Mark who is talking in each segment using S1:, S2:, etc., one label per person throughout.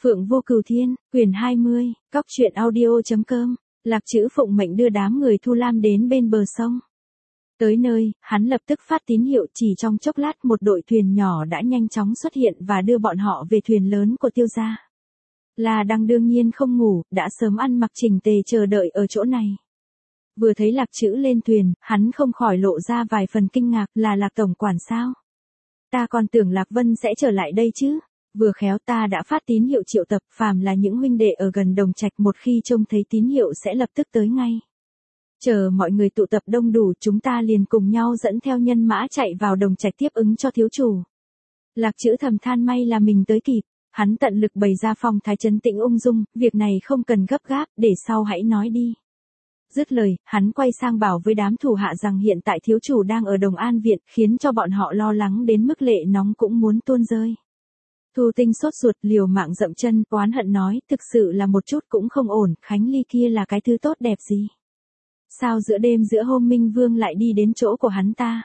S1: Phượng Vô Cửu Thiên, quyển 20, Cóc truyện audio.com, Lạc Trữ phụng mệnh đưa đám người Thu Lam đến bên bờ sông. Tới nơi, hắn lập tức phát tín hiệu, chỉ trong chốc lát một đội thuyền nhỏ đã nhanh chóng xuất hiện và đưa bọn họ về thuyền lớn của Tiêu gia. La Đăng đương nhiên không ngủ, đã sớm ăn mặc chỉnh tề chờ đợi ở chỗ này. Vừa thấy Lạc Trữ lên thuyền, hắn không khỏi lộ ra vài phần kinh ngạc, là Lạc tổng quản sao? Ta còn tưởng Lạc Vân sẽ trở lại đây chứ. Vừa khéo ta đã phát tín hiệu triệu tập, phàm là những huynh đệ ở gần Đồng Trạch một khi trông thấy tín hiệu sẽ lập tức tới ngay. Chờ mọi người tụ tập đông đủ, chúng ta liền cùng nhau dẫn theo nhân mã chạy vào Đồng Trạch tiếp ứng cho thiếu chủ. Lạc Trữ thầm than may là mình tới kịp, hắn tận lực bày ra phong thái trấn tĩnh ung dung, việc này không cần gấp gáp, để sau hãy nói đi. Dứt lời, hắn quay sang bảo với đám thủ hạ rằng hiện tại thiếu chủ đang ở Đồng An Viện, khiến cho bọn họ lo lắng đến mức lệ nóng cũng muốn tuôn rơi. Thu Tinh sốt ruột liều mạng dậm chân, oán hận nói, thực sự là một chút cũng không ổn, Khánh Ly kia là cái thứ tốt đẹp gì? Sao giữa đêm giữa hôm Minh Vương lại đi đến chỗ của hắn ta?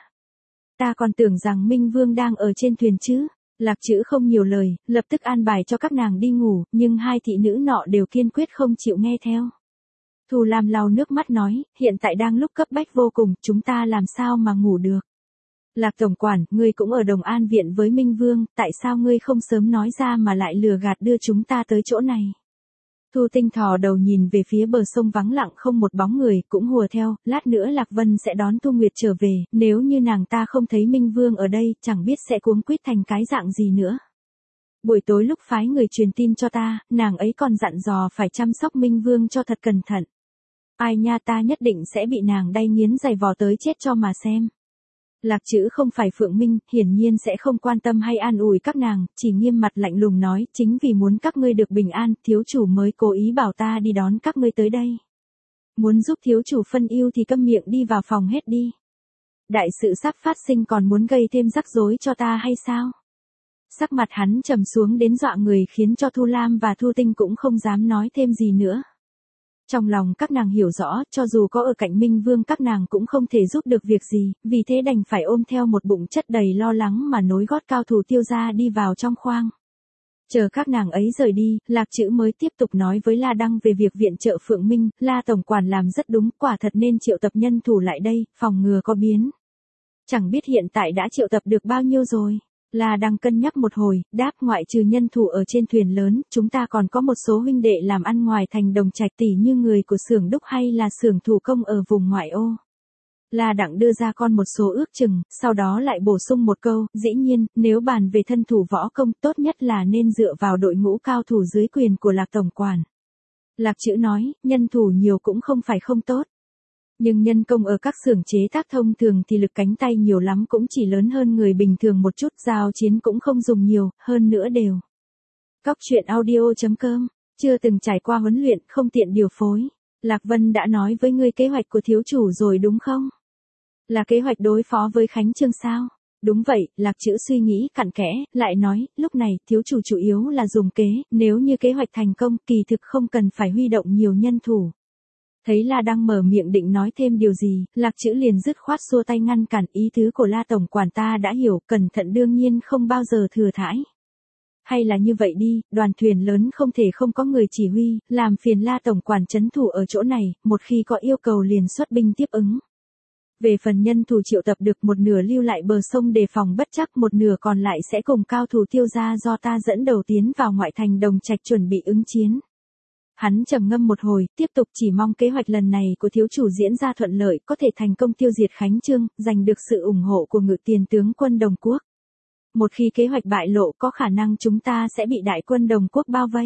S1: Ta còn tưởng rằng Minh Vương đang ở trên thuyền chứ. Lạc Trữ không nhiều lời, lập tức an bài cho các nàng đi ngủ, nhưng hai thị nữ nọ đều kiên quyết không chịu nghe theo. Thu Lam lau nước mắt nói, hiện tại đang lúc cấp bách vô cùng, chúng ta làm sao mà ngủ được? Lạc tổng quản, ngươi cũng ở Đồng An Viện với Minh Vương, tại sao ngươi không sớm nói ra mà lại lừa gạt đưa chúng ta tới chỗ này? Thu Tinh thò đầu nhìn về phía bờ sông vắng lặng không một bóng người, cũng hùa theo, lát nữa Lạc Vân sẽ đón Thu Nguyệt trở về, nếu như nàng ta không thấy Minh Vương ở đây, chẳng biết sẽ cuống quýt thành cái dạng gì nữa. Buổi tối lúc phái người truyền tin cho ta, nàng ấy còn dặn dò phải chăm sóc Minh Vương cho thật cẩn thận. Ai nha, ta nhất định sẽ bị nàng đay nghiến giày vò tới chết cho mà xem. Lạc Trữ không phải Phượng Minh, hiển nhiên sẽ không quan tâm hay an ủi các nàng, chỉ nghiêm mặt lạnh lùng nói, chính vì muốn các ngươi được bình an, thiếu chủ mới cố ý bảo ta đi đón các ngươi tới đây. Muốn giúp thiếu chủ phân ưu thì câm miệng đi vào phòng hết đi. Đại sự sắp phát sinh còn muốn gây thêm rắc rối cho ta hay sao? Sắc mặt hắn trầm xuống đến dọa người, khiến cho Thu Lam và Thu Tinh cũng không dám nói thêm gì nữa. Trong lòng các nàng hiểu rõ, cho dù có ở cạnh Minh Vương các nàng cũng không thể giúp được việc gì, vì thế đành phải ôm theo một bụng chất đầy lo lắng mà nối gót cao thủ Tiêu gia đi vào trong khoang. Chờ các nàng ấy rời đi, Lạc Trữ mới tiếp tục nói với La Đăng về việc viện trợ Phượng Minh, La tổng quản làm rất đúng, quả thật nên triệu tập nhân thủ lại đây, phòng ngừa có biến. Chẳng biết hiện tại đã triệu tập được bao nhiêu rồi. La Đăng cân nhắc một hồi, đáp, ngoại trừ nhân thủ ở trên thuyền lớn, chúng ta còn có một số huynh đệ làm ăn ngoài thành Đồng Trạch, tỉ như người của xưởng đúc hay là xưởng thủ công ở vùng ngoại ô. La Đặng đưa ra con một số ước chừng, sau đó lại bổ sung một câu, dĩ nhiên, nếu bàn về thân thủ võ công, tốt nhất là nên dựa vào đội ngũ cao thủ dưới quyền của Lạc tổng quản. Lạc Trữ nói, nhân thủ nhiều cũng không phải không tốt. Nhưng nhân công ở các xưởng chế tác thông thường thì lực cánh tay nhiều lắm cũng chỉ lớn hơn người bình thường một chút, giao chiến cũng không dùng nhiều, hơn nữa đều. Cóc truyện audio.com, chưa từng trải qua huấn luyện, không tiện điều phối. Lạc Vân đã nói với ngươi kế hoạch của thiếu chủ rồi đúng không? Là kế hoạch đối phó với Khánh Trương sao? Đúng vậy, Lạc Trữ suy nghĩ cặn kẽ, lại nói, lúc này thiếu chủ chủ yếu là dùng kế, nếu như kế hoạch thành công, kỳ thực không cần phải huy động nhiều nhân thủ. Thấy La Đăng mở miệng định nói thêm điều gì, Lạc Trữ liền dứt khoát xua tay ngăn cản, ý tứ của La tổng quản ta đã hiểu, cẩn thận đương nhiên không bao giờ thừa thãi. Hay là như vậy đi, đoàn thuyền lớn không thể không có người chỉ huy, làm phiền La tổng quản trấn thủ ở chỗ này, một khi có yêu cầu liền xuất binh tiếp ứng. Về phần nhân thủ triệu tập được, một nửa lưu lại bờ sông đề phòng bất chắc, một nửa còn lại sẽ cùng cao thủ Tiêu gia do ta dẫn đầu tiến vào ngoại thành Đồng Trạch chuẩn bị ứng chiến. Hắn trầm ngâm một hồi, tiếp tục, chỉ mong kế hoạch lần này của thiếu chủ diễn ra thuận lợi, có thể thành công tiêu diệt Khánh Trương, giành được sự ủng hộ của Ngự Tiền tướng quân Đồng Quốc. Một khi kế hoạch bại lộ, có khả năng chúng ta sẽ bị đại quân Đồng Quốc bao vây.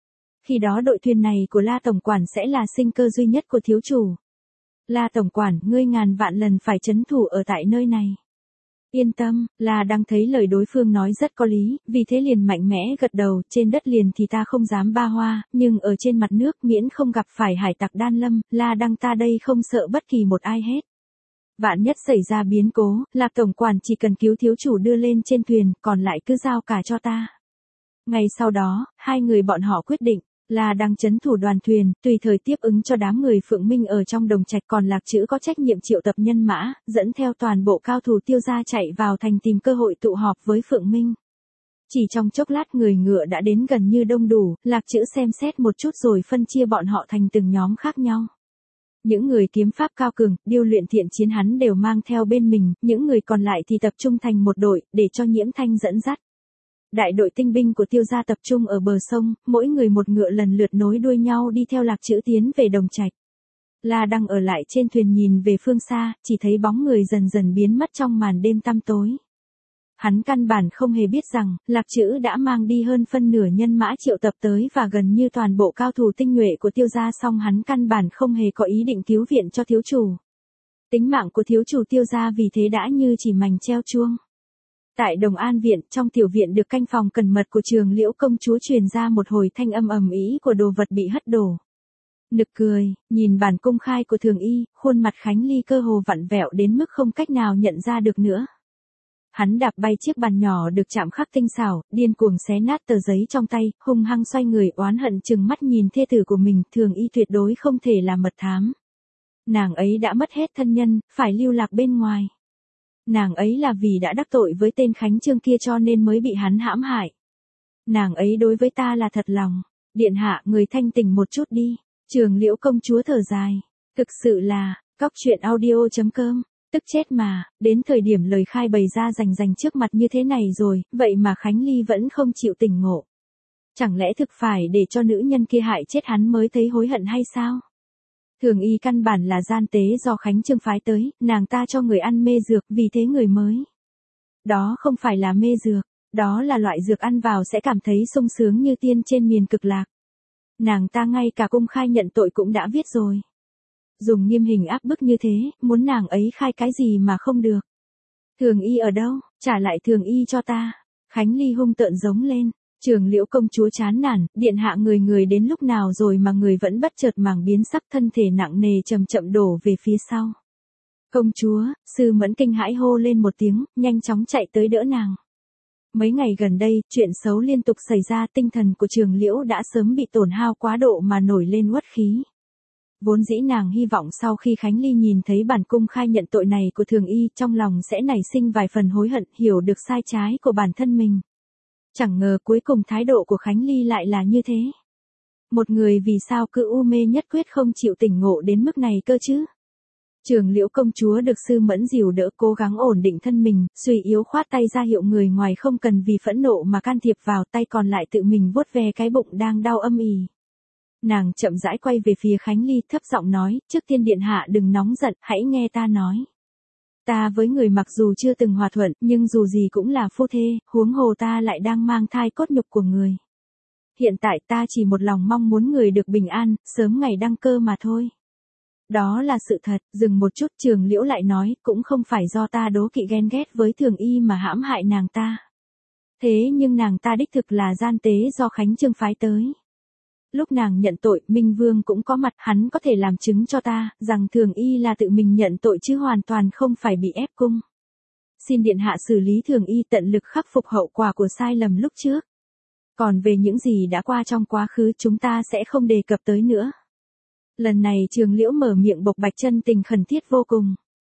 S1: Khi đó đội thuyền này của La tổng quản sẽ là sinh cơ duy nhất của thiếu chủ. La tổng quản, ngươi ngàn vạn lần phải trấn thủ ở tại nơi này. Yên tâm, La Đăng thấy lời đối phương nói rất có lý, vì thế liền mạnh mẽ gật đầu, trên đất liền thì ta không dám ba hoa, nhưng ở trên mặt nước miễn không gặp phải hải tặc đan lâm, La Đăng ta đây không sợ bất kỳ một ai hết. Vạn nhất xảy ra biến cố, Lạc tổng quản chỉ cần cứu thiếu chủ đưa lên trên thuyền, còn lại cứ giao cả cho ta. Ngày sau đó, hai người bọn họ quyết định. La Đăng trấn thủ đoàn thuyền, tùy thời tiếp ứng cho đám người Phượng Minh ở trong Đồng Trạch, còn Lạc Trữ có trách nhiệm triệu tập nhân mã, dẫn theo toàn bộ cao thủ Tiêu gia chạy vào thành tìm cơ hội tụ họp với Phượng Minh. Chỉ trong chốc lát người ngựa đã đến gần như đông đủ, Lạc Trữ xem xét một chút rồi phân chia bọn họ thành từng nhóm khác nhau. Những người kiếm pháp cao cường, điêu luyện thiện chiến hắn đều mang theo bên mình, những người còn lại thì tập trung thành một đội, để cho Nhiễm Thanh dẫn dắt. Đại đội tinh binh của Tiêu gia tập trung ở bờ sông, mỗi người một ngựa lần lượt nối đuôi nhau đi theo Lạc Trữ tiến về Đồng Trạch. La Đăng ở lại trên thuyền nhìn về phương xa, chỉ thấy bóng người dần dần biến mất trong màn đêm tăm tối. Hắn căn bản không hề biết rằng, Lạc Trữ đã mang đi hơn phân nửa nhân mã triệu tập tới và gần như toàn bộ cao thủ tinh nhuệ của Tiêu gia, song hắn căn bản không hề có ý định cứu viện cho thiếu chủ. Tính mạng của thiếu chủ Tiêu gia vì thế đã như chỉ mảnh treo chuông. Tại Đồng An viện, trong tiểu viện được canh phòng cẩn mật của Trường Liễu công chúa truyền ra một hồi thanh âm ầm ĩ của đồ vật bị hất đổ. Nực cười, nhìn bản công khai của Thường Y, khuôn mặt Khánh Ly cơ hồ vặn vẹo đến mức không cách nào nhận ra được nữa. Hắn đạp bay chiếc bàn nhỏ được chạm khắc tinh xảo, điên cuồng xé nát tờ giấy trong tay, hung hăng xoay người oán hận trừng mắt nhìn thê tử của mình. Thường Y tuyệt đối không thể là mật thám. Nàng ấy đã mất hết thân nhân, phải lưu lạc bên ngoài. Nàng ấy là vì đã đắc tội với tên Khánh Trương kia cho nên mới bị hắn hãm hại. Nàng ấy đối với ta là thật lòng. Điện hạ, người thanh tỉnh một chút đi. Trường Liễu công chúa thở dài. Thực sự là, cóc truyện audio.com. Tức chết mà, đến thời điểm lời khai bày ra rành trước mặt như thế này rồi, vậy mà Khánh Ly vẫn không chịu tỉnh ngộ. Chẳng lẽ thực phải để cho nữ nhân kia hại chết hắn mới thấy hối hận hay sao? Thường Y căn bản là gian tế do Khánh Trương phái tới, nàng ta cho người ăn mê dược, vì thế người mới. Đó không phải là mê dược, đó là loại dược ăn vào sẽ cảm thấy sung sướng như tiên trên miền cực lạc. Nàng ta ngay cả công khai nhận tội cũng đã viết rồi. Dùng nghiêm hình áp bức như thế, muốn nàng ấy khai cái gì mà không được. Thường Y ở đâu, trả lại Thường Y cho ta. Khánh Ly hung tợn giống lên. Trường Liễu công chúa chán nản, điện hạ người đến lúc nào rồi mà người vẫn bất chợt màng biến sắc, thân thể nặng nề chậm chậm đổ về phía sau. Công chúa, Sư Mẫn kinh hãi hô lên một tiếng, nhanh chóng chạy tới đỡ nàng. Mấy ngày gần đây, chuyện xấu liên tục xảy ra, tinh thần của Trường Liễu đã sớm bị tổn hao quá độ mà nổi lên uất khí. Vốn dĩ nàng hy vọng sau khi Khánh Ly nhìn thấy bản cung khai nhận tội này của Thường Y, trong lòng sẽ nảy sinh vài phần hối hận, hiểu được sai trái của bản thân mình. Chẳng ngờ cuối cùng thái độ của Khánh Ly lại là như thế. Một người vì sao cứ u mê nhất quyết không chịu tỉnh ngộ đến mức này cơ chứ? Trường Liễu công chúa được Sư Mẫn dìu đỡ cố gắng ổn định thân mình, suy yếu khoát tay ra hiệu người ngoài không cần vì phẫn nộ mà can thiệp vào, tay còn lại tự mình vuốt ve cái bụng đang đau âm ỉ. Nàng chậm rãi quay về phía Khánh Ly, thấp giọng nói, trước tiên điện hạ đừng nóng giận, hãy nghe ta nói. Ta với người mặc dù chưa từng hòa thuận, nhưng dù gì cũng là phu thê, huống hồ ta lại đang mang thai cốt nhục của người. Hiện tại ta chỉ một lòng mong muốn người được bình an, sớm ngày đăng cơ mà thôi. Đó là sự thật. Dừng một chút, Trường Liễu lại nói, cũng không phải do ta đố kỵ ghen ghét với Thường Y mà hãm hại nàng ta. Thế nhưng nàng ta đích thực là gian tế do Khánh Trương phái tới. Lúc nàng nhận tội, Minh Vương cũng có mặt, hắn có thể làm chứng cho ta, rằng Thường Y là tự mình nhận tội chứ hoàn toàn không phải bị ép cung. Xin điện hạ xử lý Thường Y, tận lực khắc phục hậu quả của sai lầm lúc trước. Còn về những gì đã qua trong quá khứ chúng ta sẽ không đề cập tới nữa. Lần này Trường Liễu mở miệng bộc bạch chân tình khẩn thiết vô cùng.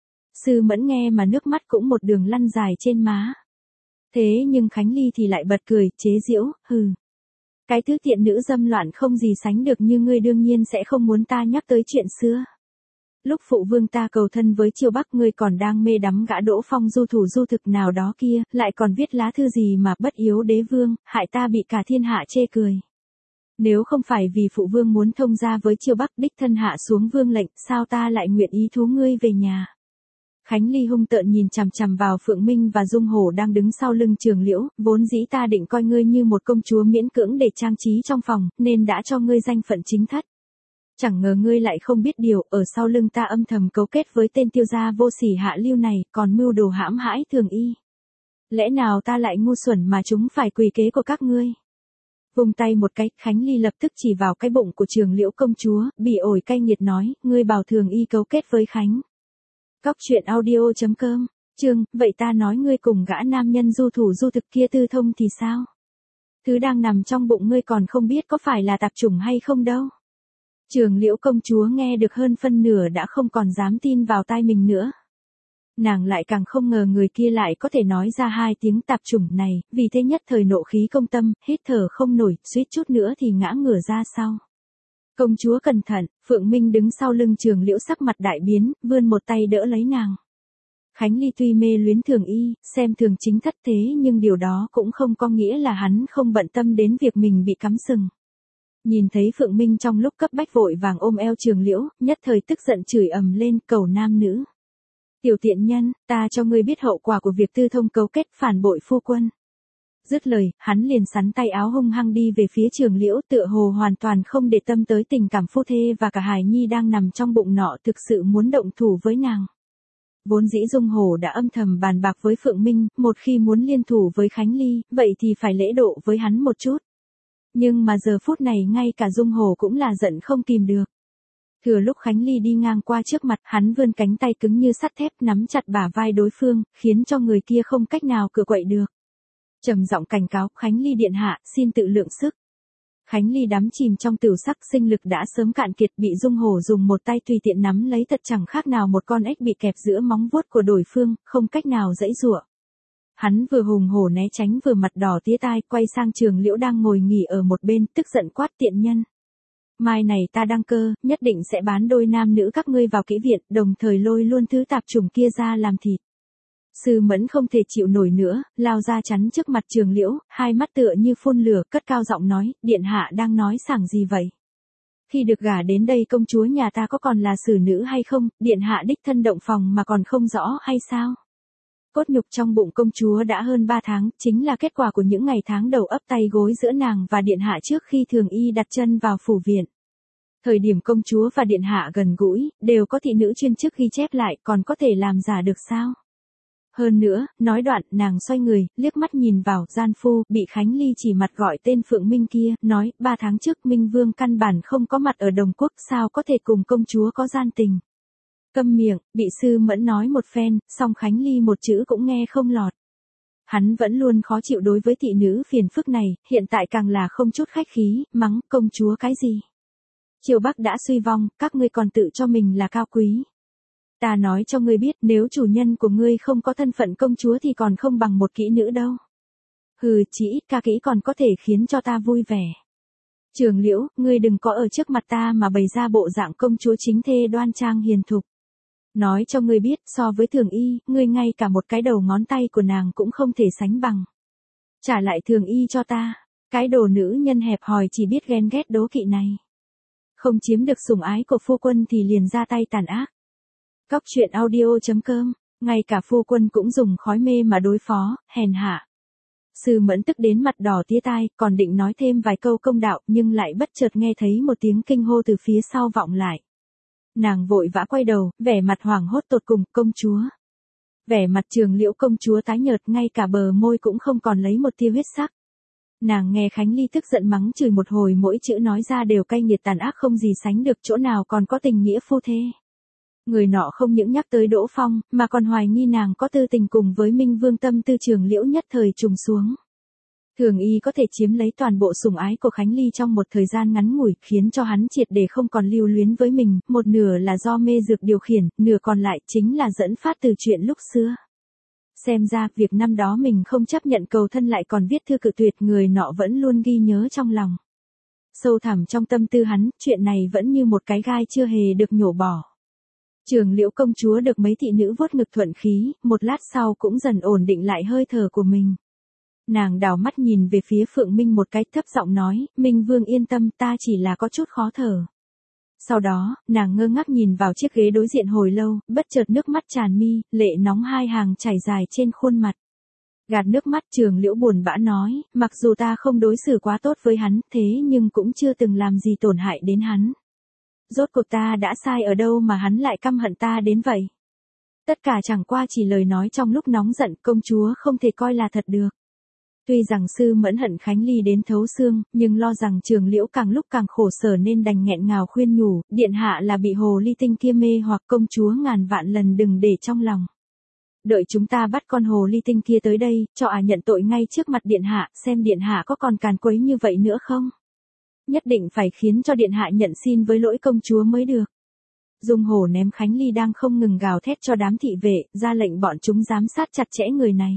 S1: Sư Mẫn nghe mà nước mắt cũng một đường lăn dài trên má. Thế nhưng Khánh Ly thì lại bật cười, chế giễu, hừ. Cái thứ tiện nữ dâm loạn không gì sánh được như ngươi đương nhiên sẽ không muốn ta nhắc tới chuyện xưa. Lúc phụ vương ta cầu thân với Chiêu Bắc, ngươi còn đang mê đắm gã Đỗ Phong du thủ du thực nào đó kia, lại còn viết lá thư gì mà bất yếu đế vương, hại ta bị cả thiên hạ chê cười. Nếu không phải vì phụ vương muốn thông gia với Chiêu Bắc đích thân hạ xuống vương lệnh, sao ta lại nguyện ý thú ngươi về nhà. Khánh Ly hung tợn nhìn chằm chằm vào Phượng Minh và Dung Hổ đang đứng sau lưng Trường Liễu, vốn dĩ ta định coi ngươi như một công chúa miễn cưỡng để trang trí trong phòng, nên đã cho ngươi danh phận chính thất. Chẳng ngờ ngươi lại không biết điều, ở sau lưng ta âm thầm cấu kết với tên Tiêu gia vô sỉ hạ lưu này, còn mưu đồ hãm hãi Thường Y. Lẽ nào ta lại ngu xuẩn mà chúng phải quỳ kế của các ngươi? Vùng tay một cái, Khánh Ly lập tức chỉ vào cái bụng của Trường Liễu công chúa, bỉ ổi cay nghiệt nói, ngươi bảo Thường Y cấu kết với Khánh. Cóc truyện audio.com, chương, vậy ta nói ngươi cùng gã nam nhân du thủ du thực kia tư thông thì sao? Thứ đang nằm trong bụng ngươi còn không biết có phải là tạp chủng hay không đâu. Trường Liễu công chúa nghe được hơn phân nửa đã không còn dám tin vào tai mình nữa. Nàng lại càng không ngờ người kia lại có thể nói ra hai tiếng tạp chủng này, vì thế nhất thời nộ khí công tâm, hít thở không nổi, suýt chút nữa thì ngã ngửa ra sau. Công chúa cẩn thận, Phượng Minh đứng sau lưng Trường Liễu sắc mặt đại biến, vươn một tay đỡ lấy nàng. Khánh Ly tuy mê luyến Thường Y, xem thường chính thất thế nhưng điều đó cũng không có nghĩa là hắn không bận tâm đến việc mình bị cắm sừng. Nhìn thấy Phượng Minh trong lúc cấp bách vội vàng ôm eo Trường Liễu, nhất thời tức giận chửi ầm lên cầu nam nữ. Tiểu tiện nhân, ta cho ngươi biết hậu quả của việc tư thông cấu kết phản bội phu quân. Dứt lời, hắn liền sắn tay áo hung hăng đi về phía Trường Liễu tựa hồ hoàn toàn không để tâm tới tình cảm phu thê và cả hài nhi đang nằm trong bụng nọ thực sự muốn động thủ với nàng. Vốn dĩ Dung Hổ đã âm thầm bàn bạc với Phượng Minh, một khi muốn liên thủ với Khánh Ly, vậy thì phải lễ độ với hắn một chút. Nhưng mà giờ phút này ngay cả Dung Hổ cũng là giận không kìm được. Thừa lúc Khánh Ly đi ngang qua trước mặt, hắn vươn cánh tay cứng như sắt thép nắm chặt bả vai đối phương, khiến cho người kia không cách nào cựa quậy được. Trầm giọng cảnh cáo, Khánh Ly điện hạ, xin tự lượng sức. Khánh Ly đắm chìm trong tửu sắc, sinh lực đã sớm cạn kiệt, bị Dung Hổ dùng một tay tùy tiện nắm lấy thật chẳng khác nào một con ếch bị kẹp giữa móng vuốt của đối phương, không cách nào giãy giụa. Hắn vừa hùng hổ né tránh vừa mặt đỏ tía tai, quay sang Trường Liễu đang ngồi nghỉ ở một bên, tức giận quát tiện nhân. Mai này ta đăng cơ, nhất định sẽ bán đôi nam nữ các ngươi vào kỹ viện, đồng thời lôi luôn thứ tạp chủng kia ra làm thịt. Sư Mẫn không thể chịu nổi nữa, lao ra chắn trước mặt Trường Liễu, hai mắt tựa như phun lửa, cất cao giọng nói, điện hạ đang nói sảng gì vậy? Khi được gả đến đây công chúa nhà ta có còn là xử nữ hay không, điện hạ đích thân động phòng mà còn không rõ hay sao? Cốt nhục trong bụng công chúa đã hơn 3 tháng, chính là kết quả của những ngày tháng đầu ấp tay gối giữa nàng và điện hạ trước khi Thường Y đặt chân vào phủ viện. Thời điểm công chúa và điện hạ gần gũi, đều có thị nữ chuyên chức ghi chép lại, còn có thể làm giả được sao? Hơn nữa, nói đoạn, nàng xoay người, liếc mắt nhìn vào, gian phu, bị Khánh Ly chỉ mặt gọi tên Phượng Minh kia, nói, 3 tháng trước Minh Vương căn bản không có mặt ở Đồng Quốc, sao có thể cùng công chúa có gian tình. Câm miệng, bị Sư Mẫn nói một phen, song Khánh Ly một chữ cũng nghe không lọt. Hắn vẫn luôn khó chịu đối với thị nữ phiền phức này, hiện tại càng là không chút khách khí, mắng, công chúa cái gì. Triều Bắc đã suy vong, các ngươi còn tự cho mình là cao quý. Ta nói cho ngươi biết, nếu chủ nhân của ngươi không có thân phận công chúa thì còn không bằng một kỹ nữ đâu. Hừ, chỉ ít ca kỹ còn có thể khiến cho ta vui vẻ. Trường Liễu, ngươi đừng có ở trước mặt ta mà bày ra bộ dạng công chúa chính thê đoan trang hiền thục. Nói cho ngươi biết, so với Thường Y, ngươi ngay cả một cái đầu ngón tay của nàng cũng không thể sánh bằng. Trả lại Thường Y cho ta, cái đồ nữ nhân hẹp hòi chỉ biết ghen ghét đố kỵ này. Không chiếm được sủng ái của phu quân thì liền ra tay tàn ác. Cóc truyện audio.com, ngay cả phu quân cũng dùng khói mê mà đối phó, hèn hạ. Sư Mẫn tức đến mặt đỏ tía tai, còn định nói thêm vài câu công đạo nhưng lại bất chợt nghe thấy một tiếng kinh hô từ phía sau vọng lại. Nàng vội vã quay đầu, vẻ mặt hoảng hốt tột cùng, công chúa. Vẻ mặt Trường Liễu công chúa tái nhợt, ngay cả bờ môi cũng không còn lấy một tia huyết sắc. Nàng nghe Khánh Ly tức giận mắng chửi một hồi, mỗi chữ nói ra đều cay nghiệt tàn ác không gì sánh được, chỗ nào còn có tình nghĩa phu thê. Người nọ không những nhắc tới Đỗ Phong, mà còn hoài nghi nàng có tư tình cùng với Minh Vương, tâm tư Trường Liễu nhất thời trùng xuống. Thường Y có thể chiếm lấy toàn bộ sủng ái của Khánh Ly trong một thời gian ngắn ngủi, khiến cho hắn triệt để không còn lưu luyến với mình, một nửa là do mê dược điều khiển, nửa còn lại chính là dẫn phát từ chuyện lúc xưa. Xem ra, việc năm đó mình không chấp nhận cầu thân lại còn viết thư cự tuyệt, người nọ vẫn luôn ghi nhớ trong lòng. Sâu thẳm trong tâm tư hắn, chuyện này vẫn như một cái gai chưa hề được nhổ bỏ. Trường Liễu công chúa được mấy thị nữ vuốt ngực thuận khí, một lát sau cũng dần ổn định lại hơi thở của mình. Nàng đảo mắt nhìn về phía Phượng Minh một cái, thấp giọng nói, Minh Vương yên tâm, ta chỉ là có chút khó thở. Sau đó, nàng ngơ ngác nhìn vào chiếc ghế đối diện hồi lâu, bất chợt nước mắt tràn mi, lệ nóng hai hàng chảy dài trên khuôn mặt. Gạt nước mắt, Trường Liễu buồn bã nói, mặc dù ta không đối xử quá tốt với hắn, thế nhưng cũng chưa từng làm gì tổn hại đến hắn. Rốt cuộc ta đã sai ở đâu mà hắn lại căm hận ta đến vậy? Tất cả chẳng qua chỉ lời nói trong lúc nóng giận, công chúa không thể coi là thật được. Tuy rằng Sư Mẫn hận Khánh Ly đến thấu xương, nhưng lo rằng Trường Liễu càng lúc càng khổ sở nên đành nghẹn ngào khuyên nhủ, điện hạ là bị hồ ly tinh kia mê hoặc, công chúa ngàn vạn lần đừng để trong lòng. Đợi chúng ta bắt con hồ ly tinh kia tới đây, cho nhận tội ngay trước mặt điện hạ, xem điện hạ có còn càn quấy như vậy nữa không? Nhất định phải khiến cho điện hạ nhận xin với lỗi công chúa mới được. Dung Hổ ném Khánh Ly đang không ngừng gào thét cho đám thị vệ, ra lệnh bọn chúng giám sát chặt chẽ người này.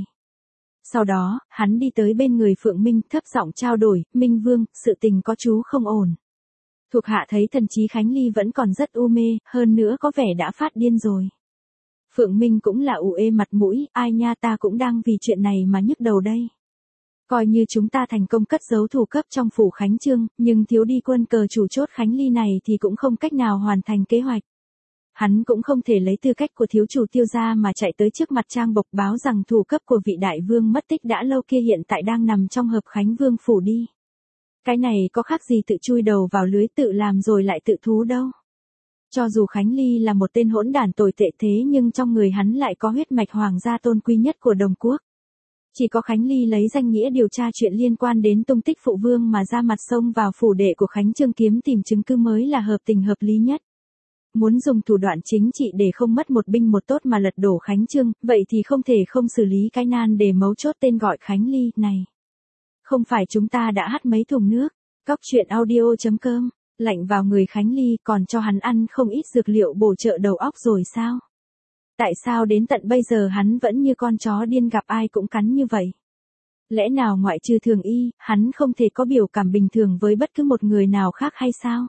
S1: Sau đó, hắn đi tới bên người Phượng Minh, thấp giọng trao đổi, Minh Vương, sự tình có chú không ổn. Thuộc hạ thấy thần trí Khánh Ly vẫn còn rất u mê, hơn nữa có vẻ đã phát điên rồi. Phượng Minh cũng là ủ ê mặt mũi, ai nha, ta cũng đang vì chuyện này mà nhức đầu đây. Coi như chúng ta thành công cất giấu thủ cấp trong phủ Khánh Trương, nhưng thiếu đi quân cờ chủ chốt Khánh Ly này thì cũng không cách nào hoàn thành kế hoạch. Hắn cũng không thể lấy tư cách của thiếu chủ Tiêu gia mà chạy tới trước mặt Trang Bộc báo rằng thủ cấp của vị đại vương mất tích đã lâu kia hiện tại đang nằm trong Hợp Khánh Vương phủ đi. Cái này có khác gì tự chui đầu vào lưới tự làm rồi lại tự thú đâu. Cho dù Khánh Ly là một tên hỗn đản tồi tệ thế nhưng trong người hắn lại có huyết mạch hoàng gia tôn quý nhất của Đồng Quốc. Chỉ có Khánh Ly lấy danh nghĩa điều tra chuyện liên quan đến tung tích phụ vương mà ra mặt xông vào phủ đệ của Khánh Trương kiếm tìm chứng cứ mới là hợp tình hợp lý nhất. Muốn dùng thủ đoạn chính trị để không mất một binh một tốt mà lật đổ Khánh Trương, vậy thì không thể không xử lý cái nan để mấu chốt tên gọi Khánh Ly này. Không phải chúng ta đã hắt mấy thùng nước, cóc truyện audio.com, lạnh vào người Khánh Ly còn cho hắn ăn không ít dược liệu bổ trợ đầu óc rồi sao? Tại sao đến tận bây giờ hắn vẫn như con chó điên gặp ai cũng cắn như vậy? Lẽ nào ngoại trừ Thường Y, hắn không thể có biểu cảm bình thường với bất cứ một người nào khác hay sao?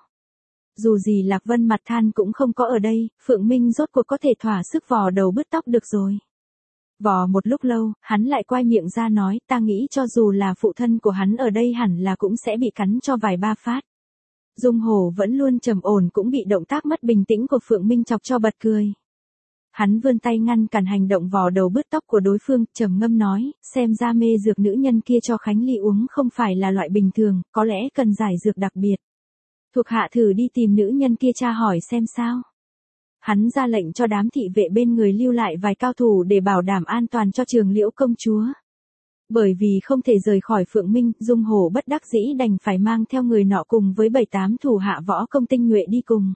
S1: Dù gì Lạc Vân Mặt Than cũng không có ở đây, Phượng Minh rốt cuộc có thể thỏa sức vò đầu bứt tóc được rồi. Vò một lúc lâu, hắn lại quay miệng ra nói, ta nghĩ cho dù là phụ thân của hắn ở đây hẳn là cũng sẽ bị cắn cho vài ba phát. Dung Hổ vẫn luôn trầm ổn cũng bị động tác mất bình tĩnh của Phượng Minh chọc cho bật cười. Hắn vươn tay ngăn cản hành động vò đầu bứt tóc của đối phương, trầm ngâm nói, xem ra mê dược nữ nhân kia cho Khánh Ly uống không phải là loại bình thường, có lẽ cần giải dược đặc biệt. Thuộc hạ thử đi tìm nữ nhân kia tra hỏi xem sao. Hắn ra lệnh cho đám thị vệ bên người lưu lại vài cao thủ để bảo đảm an toàn cho Trường Liễu công chúa. Bởi vì không thể rời khỏi Phượng Minh, Dung Hổ bất đắc dĩ đành phải mang theo người nọ cùng với 7-8 thủ hạ võ công tinh nhuệ đi cùng.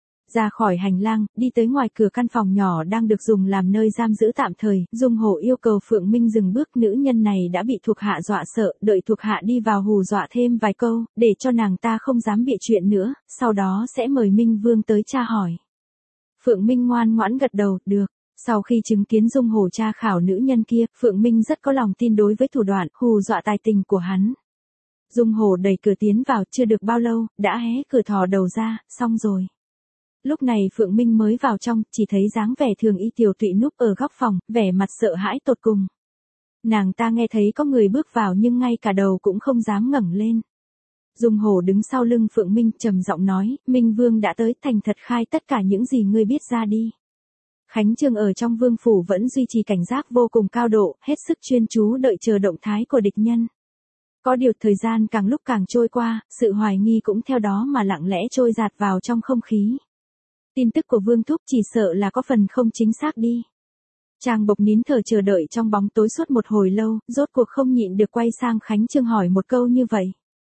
S1: Ra khỏi hành lang, đi tới ngoài cửa căn phòng nhỏ đang được dùng làm nơi giam giữ tạm thời, Dung Hổ yêu cầu Phượng Minh dừng bước, nữ nhân này đã bị thuộc hạ dọa sợ, đợi thuộc hạ đi vào hù dọa thêm vài câu, để cho nàng ta không dám bịa chuyện nữa, sau đó sẽ mời Minh Vương tới tra hỏi. Phượng Minh ngoan ngoãn gật đầu, được. Sau khi chứng kiến Dung Hổ tra khảo nữ nhân kia, Phượng Minh rất có lòng tin đối với thủ đoạn hù dọa tài tình của hắn. Dung Hổ đẩy cửa tiến vào, chưa được bao lâu, đã hé cửa thò đầu ra, xong rồi. Lúc này Phượng Minh mới vào trong, chỉ thấy dáng vẻ Thường Y tiểu tụy núp ở góc phòng, vẻ mặt sợ hãi tột cùng. Nàng ta nghe thấy có người bước vào nhưng ngay cả đầu cũng không dám ngẩng lên. Dung Hổ đứng sau lưng Phượng Minh trầm giọng nói, Minh Vương đã tới, thành thật khai tất cả những gì ngươi biết ra đi. Khánh Trương ở trong vương phủ vẫn duy trì cảnh giác vô cùng cao độ, hết sức chuyên chú đợi chờ động thái của địch nhân. Có điều thời gian càng lúc càng trôi qua, sự hoài nghi cũng theo đó mà lặng lẽ trôi dạt vào trong không khí. Tin tức của Vương Thúc chỉ sợ là có phần không chính xác đi. Trang Bộc nín thở chờ đợi trong bóng tối suốt một hồi lâu, rốt cuộc không nhịn được quay sang Khánh Trương hỏi một câu như vậy.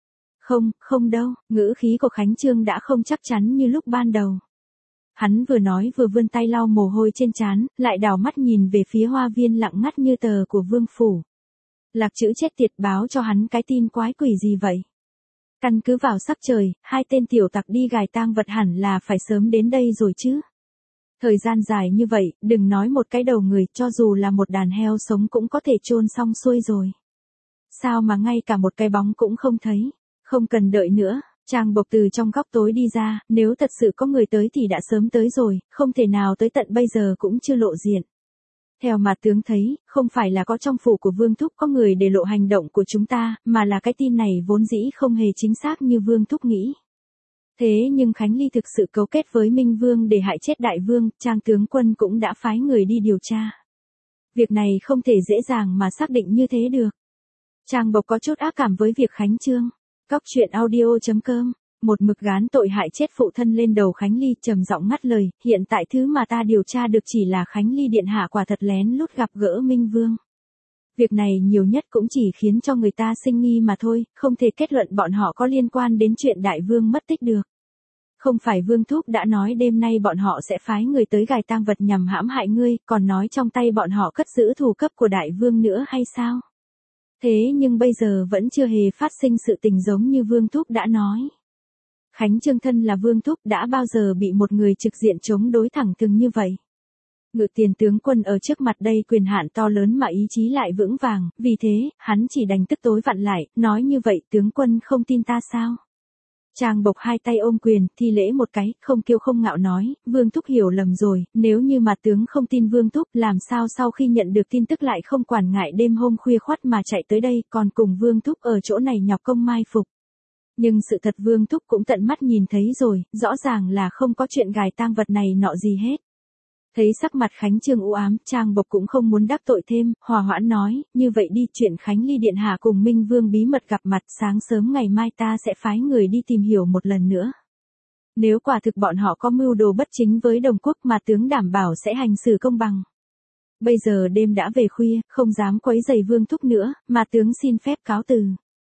S1: Không đâu, ngữ khí của Khánh Trương đã không chắc chắn như lúc ban đầu. Hắn vừa nói vừa vươn tay lau mồ hôi trên trán, lại đảo mắt nhìn về phía hoa viên lặng ngắt như tờ của vương phủ. Lạc Chữ chết tiệt báo cho hắn cái tin quái quỷ gì vậy? Căn cứ vào sắc trời, 2 tên tiểu tặc đi gài tang vật hẳn là phải sớm đến đây rồi chứ. Thời gian dài như vậy, đừng nói một cái đầu người, cho dù là một đàn heo sống cũng có thể chôn xong xuôi rồi. Sao mà ngay cả một cái bóng cũng không thấy? Không cần đợi nữa. Trang Bộc từ trong góc tối đi ra, nếu thật sự có người tới thì đã sớm tới rồi, không thể nào tới tận bây giờ cũng chưa lộ diện. Theo mà tướng thấy, không phải là có trong phủ của Vương Thúc có người để lộ hành động của chúng ta, mà là cái tin này vốn dĩ không hề chính xác như Vương Thúc nghĩ. Thế nhưng Khánh Ly thực sự cấu kết với Minh Vương để hại chết Đại Vương, Trang tướng quân cũng đã phái người đi điều tra. Việc này không thể dễ dàng mà xác định như thế được. Trang Bộc có chút ác cảm với việc Khánh Trương. Cóc truyện audio.com, một mực gán tội hại chết phụ thân lên đầu Khánh Ly trầm giọng ngắt lời, hiện tại thứ mà ta điều tra được chỉ là Khánh Ly điện hạ quả thật lén lút gặp gỡ Minh Vương. Việc này nhiều nhất cũng chỉ khiến cho người ta sinh nghi mà thôi, không thể kết luận bọn họ có liên quan đến chuyện Đại Vương mất tích được. Không phải Vương Thúc đã nói đêm nay bọn họ sẽ phái người tới gài tang vật nhằm hãm hại ngươi, còn nói trong tay bọn họ cất giữ thủ cấp của Đại Vương nữa hay sao? Thế nhưng bây giờ vẫn chưa hề phát sinh sự tình giống như Vương Thúc đã nói. Khánh Chương thân là Vương Thúc đã bao giờ bị một người trực diện chống đối thẳng thừng như vậy. Ngự tiền tướng quân ở trước mặt đây quyền hạn to lớn mà ý chí lại vững vàng, vì thế, hắn chỉ đành tức tối vặn lại, nói như vậy tướng quân không tin ta sao? Trang Bộc hai tay ôm quyền, thi lễ một cái, không kiêu không ngạo nói, Vương Thúc hiểu lầm rồi, nếu như mà tướng không tin Vương Thúc, làm sao sau khi nhận được tin tức lại không quản ngại đêm hôm khuya khoắt mà chạy tới đây, còn cùng Vương Thúc ở chỗ này nhọc công mai phục. Nhưng sự thật Vương Thúc cũng tận mắt nhìn thấy rồi, rõ ràng là không có chuyện gài tang vật này nọ gì hết. Thấy sắc mặt Khánh Chương u ám, Trang Bộc cũng không muốn đắc tội thêm, hòa hoãn nói, như vậy đi chuyện Khánh Ly Điện Hạ cùng Minh Vương bí mật gặp mặt sáng sớm ngày mai ta sẽ phái người đi tìm hiểu một lần nữa. Nếu quả thực bọn họ có mưu đồ bất chính với đồng quốc mà tướng đảm bảo sẽ hành xử công bằng. Bây giờ đêm đã về khuya, không dám quấy rầy Vương Thúc nữa, mà tướng xin phép cáo từ.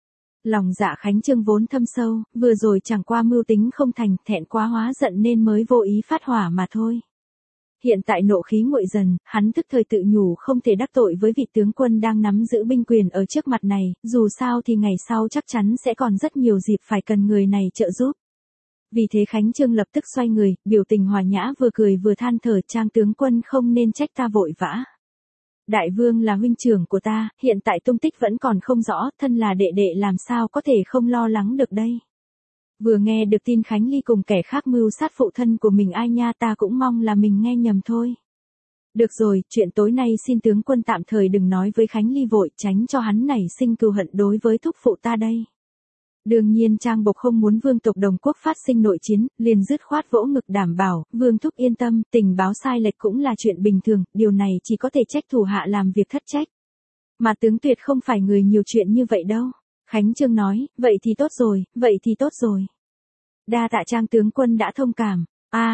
S1: Lòng dạ Khánh Chương vốn thâm sâu, vừa rồi chẳng qua mưu tính không thành, thẹn quá hóa giận nên mới vô ý phát hỏa mà thôi. Hiện tại nộ khí nguội dần, hắn tức thời tự nhủ không thể đắc tội với vị tướng quân đang nắm giữ binh quyền ở trước mặt này, dù sao thì ngày sau chắc chắn sẽ còn rất nhiều dịp phải cần người này trợ giúp. Vì thế Khánh Chương lập tức xoay người, biểu tình hòa nhã vừa cười vừa than thở, Trang tướng quân không nên trách ta vội vã. Đại vương là huynh trưởng của ta, hiện tại tung tích vẫn còn không rõ, thân là đệ đệ làm sao có thể không lo lắng được đây. Vừa nghe được tin Khánh Ly cùng kẻ khác mưu sát phụ thân của mình ai nha, ta cũng mong là mình nghe nhầm thôi. Được rồi, chuyện tối nay xin tướng quân tạm thời đừng nói với Khánh Ly vội, tránh cho hắn nảy sinh cừu hận đối với thúc phụ ta đây. Đương nhiên Trang Bộc không muốn vương tộc đồng quốc phát sinh nội chiến, liền dứt khoát vỗ ngực đảm bảo, Vương Thúc yên tâm, tình báo sai lệch cũng là chuyện bình thường, điều này chỉ có thể trách thủ hạ làm việc thất trách. Mà tướng tuyệt không phải người nhiều chuyện như vậy đâu. Khánh Chương nói, vậy thì tốt rồi, vậy thì tốt rồi. Đa tạ Trang tướng quân đã thông cảm,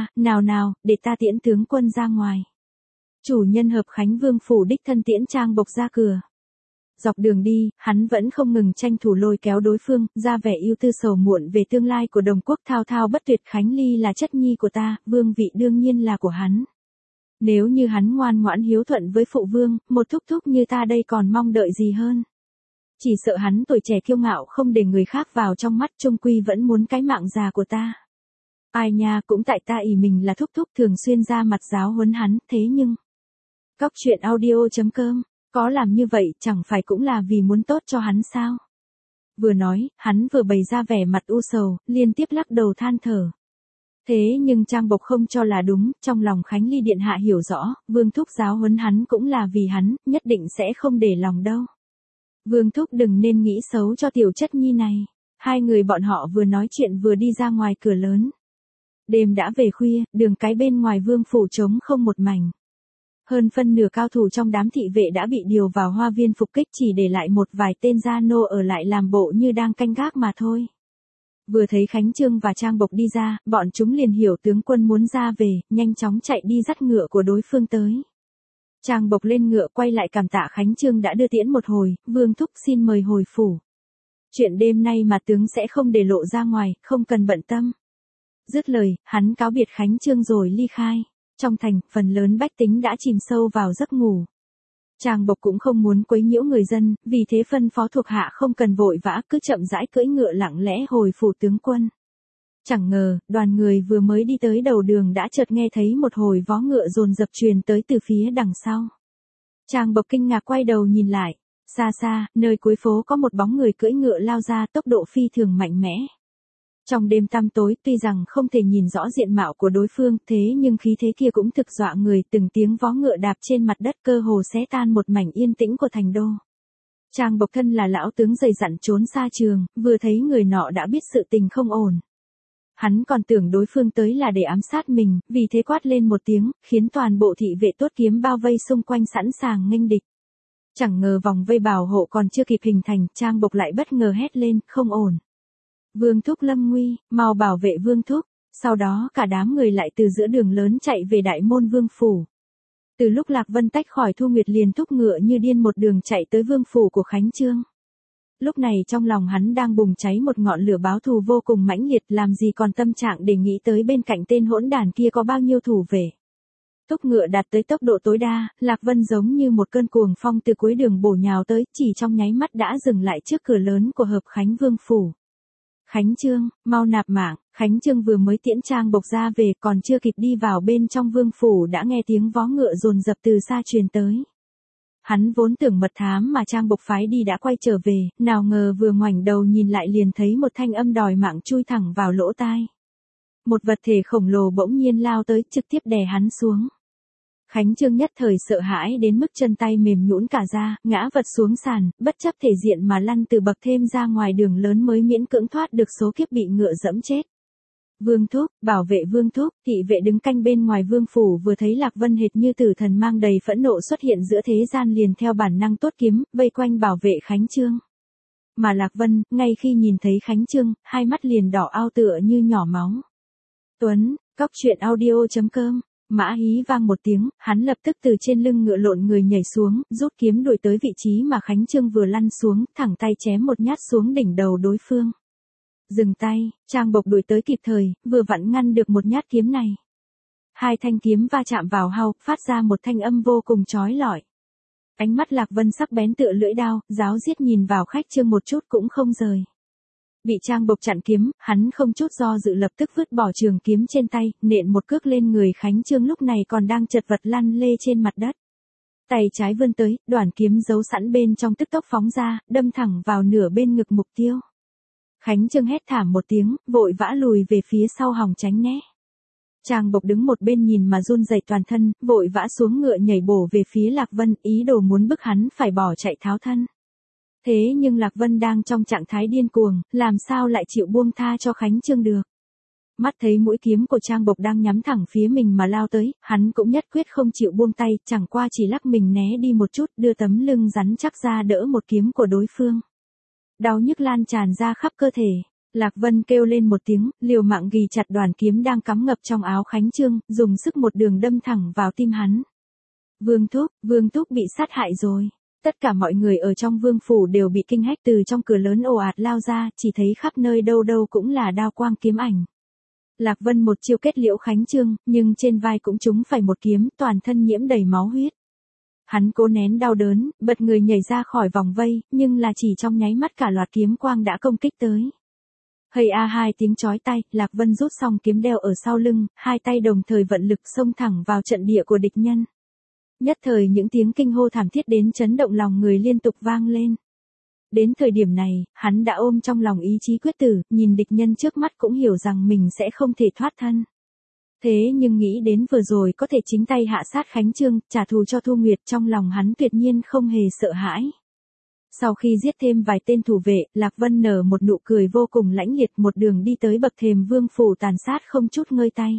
S1: nào, để ta tiễn tướng quân ra ngoài. Chủ nhân Hợp Khánh Vương phủ đích thân tiễn Trang Bộc ra cửa. Dọc đường đi, hắn vẫn không ngừng tranh thủ lôi kéo đối phương, ra vẻ ưu tư sầu muộn về tương lai của đồng quốc, thao thao bất tuyệt. Khánh Ly là chất nhi của ta, vương vị đương nhiên là của hắn. Nếu như hắn ngoan ngoãn hiếu thuận với phụ vương, một thúc thúc như ta đây còn mong đợi gì hơn. Chỉ sợ hắn tuổi trẻ kiêu ngạo không để người khác vào trong mắt, chung quy vẫn muốn cái mạng già của ta. Ai nha, cũng tại ta ỷ mình là thúc thúc thường xuyên ra mặt giáo huấn hắn, thế nhưng... Cóc truyện audio.com, có làm như vậy chẳng phải cũng là vì muốn tốt cho hắn sao? Vừa nói, hắn vừa bày ra vẻ mặt u sầu, liên tiếp lắc đầu than thở. Thế nhưng Trang Bộc không cho là đúng, trong lòng Khánh Ly Điện Hạ hiểu rõ, Vương Thúc giáo huấn hắn cũng là vì hắn, nhất định sẽ không để lòng đâu. Vương Thúc đừng nên nghĩ xấu cho tiểu chất nhi này. Hai người bọn họ vừa nói chuyện vừa đi ra ngoài cửa lớn. Đêm đã về khuya, đường cái bên ngoài vương phủ trống không một mảnh. Hơn phân nửa cao thủ trong đám thị vệ đã bị điều vào hoa viên phục kích, chỉ để lại một vài tên gia nô ở lại làm bộ như đang canh gác mà thôi. Vừa thấy Khánh Chương và Trang Bộc đi ra, bọn chúng liền hiểu tướng quân muốn ra về, nhanh chóng chạy đi dắt ngựa của đối phương tới. Trang Bộc lên ngựa quay lại cảm tạ Khánh Chương đã đưa tiễn một hồi, Vương Thúc xin mời hồi phủ. Chuyện đêm nay mà tướng sẽ không để lộ ra ngoài, không cần bận tâm. Dứt lời, hắn cáo biệt Khánh Chương rồi ly khai. Trong thành, phần lớn bách tính đã chìm sâu vào giấc ngủ. Trang Bộc cũng không muốn quấy nhiễu người dân, vì thế phân phó thuộc hạ không cần vội vã, cứ chậm rãi cưỡi ngựa lặng lẽ hồi phủ tướng quân. Chẳng ngờ, đoàn người vừa mới đi tới đầu đường đã chợt nghe thấy một hồi vó ngựa dồn dập truyền tới từ phía đằng sau. Trang Bộc kinh ngạc quay đầu nhìn lại, xa xa, nơi cuối phố có một bóng người cưỡi ngựa lao ra, tốc độ phi thường mạnh mẽ. Trong đêm tăm tối, tuy rằng không thể nhìn rõ diện mạo của đối phương, thế nhưng khí thế kia cũng thực dọa người, từng tiếng vó ngựa đạp trên mặt đất cơ hồ xé tan một mảnh yên tĩnh của thành đô. Trang Bộc thân là lão tướng dày dặn trốn xa trường, vừa thấy người nọ đã biết sự tình không ổn. Hắn còn tưởng đối phương tới là để ám sát mình, vì thế quát lên một tiếng, khiến toàn bộ thị vệ tốt kiếm bao vây xung quanh sẵn sàng nghênh địch. Chẳng ngờ vòng vây bảo hộ còn chưa kịp hình thành, Trang Bộc lại bất ngờ hét lên, không ổn. Vương Thúc lâm nguy, mau bảo vệ Vương Thúc. Sau đó cả đám người lại từ giữa đường lớn chạy về đại môn vương phủ. Từ lúc Lạc Vân tách khỏi Thu Nguyệt liền thúc ngựa như điên một đường chạy tới vương phủ của Khánh Chương. Lúc này trong lòng hắn đang bùng cháy một ngọn lửa báo thù vô cùng mãnh liệt, làm gì còn tâm trạng để nghĩ tới bên cạnh tên hỗn đàn kia có bao nhiêu thủ vệ. Thúc ngựa đạt tới tốc độ tối đa, Lạc Vân giống như một cơn cuồng phong từ cuối đường bổ nhào tới, chỉ trong nháy mắt đã dừng lại trước cửa lớn của Hợp Khánh Vương phủ. Khánh Chương, mau nạp mạng. Khánh Chương vừa mới tiễn Trang Bộc ra về, còn chưa kịp đi vào bên trong vương phủ đã nghe tiếng vó ngựa dồn dập từ xa truyền tới. Hắn vốn tưởng mật thám mà Trang Bộc phái đi đã quay trở về, nào ngờ vừa ngoảnh đầu nhìn lại liền thấy một thanh âm đòi mạng chui thẳng vào lỗ tai. Một vật thể khổng lồ bỗng nhiên lao tới, trực tiếp đè hắn xuống. Khánh Chương nhất thời sợ hãi đến mức chân tay mềm nhũn cả ra, ngã vật xuống sàn, bất chấp thể diện mà lăn từ bậc thêm ra ngoài đường lớn mới miễn cưỡng thoát được số kiếp bị ngựa dẫm chết. Vương thúc, bảo vệ Vương thúc, thị vệ đứng canh bên ngoài vương phủ vừa thấy Lạc Vân hệt như tử thần mang đầy phẫn nộ xuất hiện giữa thế gian liền theo bản năng tốt kiếm, vây quanh bảo vệ Khánh Chương. Mà Lạc Vân, ngay khi nhìn thấy Khánh Chương, hai mắt liền đỏ ao tựa như nhỏ máu. Tuấn, cóc truyện audio.com. Mã hí vang một tiếng, hắn lập tức từ trên lưng ngựa lộn người nhảy xuống, rút kiếm đuổi tới vị trí mà Khánh Chương vừa lăn xuống, thẳng tay chém một nhát xuống đỉnh đầu đối phương. Dừng tay, Trang Bộc đuổi tới kịp thời, vừa vặn ngăn được một nhát kiếm này. Hai thanh kiếm va chạm vào hao, phát ra một thanh âm vô cùng chói lọi. Ánh mắt Lạc Vân sắc bén tựa lưỡi đao, ráo riết nhìn vào Khách Chương một chút cũng không rời. Bị Trang Bộc chặn kiếm, hắn không chút do dự lập tức vứt bỏ trường kiếm trên tay, nện một cước lên người Khánh Chương lúc này còn đang chật vật lăn lê trên mặt đất. Tay trái vươn tới, đoạn kiếm giấu sẵn bên trong tức tốc phóng ra, đâm thẳng vào nửa bên ngực mục tiêu. Khánh Chương hét thảm một tiếng, vội vã lùi về phía sau hòng tránh né. Trang Bộc đứng một bên nhìn mà run rẩy toàn thân, vội vã xuống ngựa nhảy bổ về phía Lạc Vân, ý đồ muốn bức hắn phải bỏ chạy tháo thân. Thế nhưng Lạc Vân đang trong trạng thái điên cuồng, làm sao lại chịu buông tha cho Khánh Chương được. Mắt thấy mũi kiếm của Trang Bộc đang nhắm thẳng phía mình mà lao tới, hắn cũng nhất quyết không chịu buông tay, chẳng qua chỉ lắc mình né đi một chút, đưa tấm lưng rắn chắc ra đỡ một kiếm của đối phương. Đau nhức lan tràn ra khắp cơ thể. Lạc Vân kêu lên một tiếng, liều mạng ghi chặt đoàn kiếm đang cắm ngập trong áo Khánh Chương, dùng sức một đường đâm thẳng vào tim hắn. Vương thúc bị sát hại rồi. Tất cả mọi người ở trong vương phủ đều bị kinh hách, từ trong cửa lớn ồ ạt lao ra, chỉ thấy khắp nơi đâu đâu cũng là đao quang kiếm ảnh. Lạc Vân một chiêu kết liễu Khánh Chương, nhưng trên vai cũng trúng phải một kiếm, toàn thân nhiễm đầy máu huyết. Hắn cố nén đau đớn, bật người nhảy ra khỏi vòng vây, nhưng là chỉ trong nháy mắt cả loạt kiếm quang đã công kích tới. Hây a hai tiếng chói tai, Lạc Vân rút xong kiếm đeo ở sau lưng, hai tay đồng thời vận lực xông thẳng vào trận địa của địch nhân. Nhất thời những tiếng kinh hô thảm thiết đến chấn động lòng người liên tục vang lên. Đến thời điểm này, hắn đã ôm trong lòng ý chí quyết tử, nhìn địch nhân trước mắt cũng hiểu rằng mình sẽ không thể thoát thân. Thế nhưng nghĩ đến vừa rồi có thể chính tay hạ sát Khánh Chương, trả thù cho Thu Nguyệt, trong lòng hắn tuyệt nhiên không hề sợ hãi. Sau khi giết thêm vài tên thủ vệ, Lạc Vân nở một nụ cười vô cùng lãnh liệt, một đường đi tới bậc thềm vương phủ tàn sát không chút ngơi tay.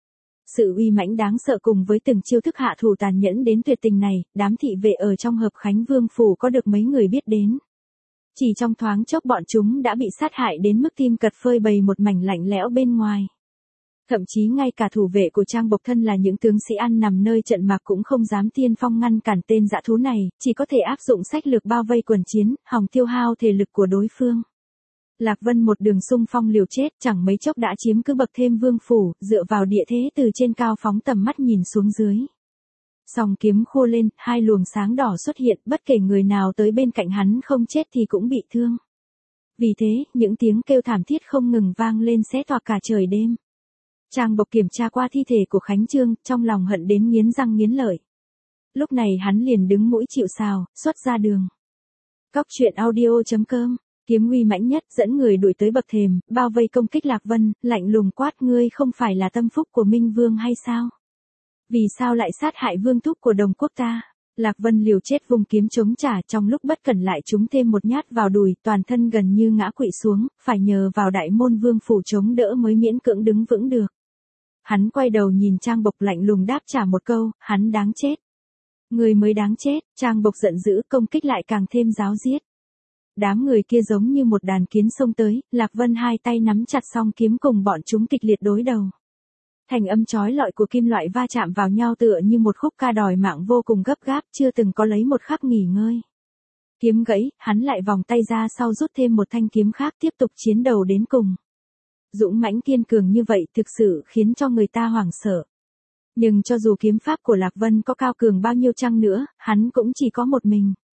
S1: Sự uy mãnh đáng sợ cùng với từng chiêu thức hạ thủ tàn nhẫn đến tuyệt tình này, đám thị vệ ở trong Hợp Khánh Vương phủ có được mấy người biết đến. Chỉ trong thoáng chốc bọn chúng đã bị sát hại đến mức tim cật phơi bày một mảnh lạnh lẽo bên ngoài. Thậm chí ngay cả thủ vệ của Trang Bộc thân là những tướng sĩ ăn nằm nơi trận mạc cũng không dám tiên phong ngăn cản tên dã thú này, chỉ có thể áp dụng sách lược bao vây quần chiến, hòng tiêu hao thể lực của đối phương. Lạc Vân một đường xung phong liều chết, chẳng mấy chốc đã chiếm cứ bậc thêm vương phủ, dựa vào địa thế từ trên cao phóng tầm mắt nhìn xuống dưới. Song kiếm khua lên, hai luồng sáng đỏ xuất hiện, bất kể người nào tới bên cạnh hắn không chết thì cũng bị thương. Vì thế, những tiếng kêu thảm thiết không ngừng vang lên xé toạc cả trời đêm. Trang Bộc kiểm tra qua thi thể của Khánh Chương, trong lòng hận đến nghiến răng nghiến lợi. Lúc này hắn liền đứng mũi chịu sào, xuất ra đường. Cóc truyện audio.com. Kiếm uy mãnh nhất dẫn người đuổi tới bậc thềm, bao vây công kích Lạc Vân, lạnh lùng quát: ngươi không phải là tâm phúc của Minh Vương hay sao? Vì sao lại sát hại vương thúc của đồng quốc ta? Lạc Vân liều chết vung kiếm chống trả, trong lúc bất cẩn lại trúng thêm một nhát vào đùi, toàn thân gần như ngã quỵ xuống, phải nhờ vào đại môn vương phủ chống đỡ mới miễn cưỡng đứng vững được. Hắn quay đầu nhìn Trang Bộc lạnh lùng đáp trả một câu: hắn đáng chết. Người mới đáng chết. Trang Bộc giận dữ, công kích lại càng thêm ráo riết. Đám người kia giống như một đàn kiến xông tới, Lạc Vân hai tay nắm chặt song kiếm cùng bọn chúng kịch liệt đối đầu. Thành âm chói lọi của kim loại va chạm vào nhau tựa như một khúc ca đòi mạng vô cùng gấp gáp, chưa từng có lấy một khắc nghỉ ngơi. Kiếm gãy, hắn lại vòng tay ra sau rút thêm một thanh kiếm khác tiếp tục chiến đấu đến cùng. Dũng mãnh kiên cường như vậy thực sự khiến cho người ta hoảng sợ. Nhưng cho dù kiếm pháp của Lạc Vân có cao cường bao nhiêu chăng nữa, hắn cũng chỉ có một mình.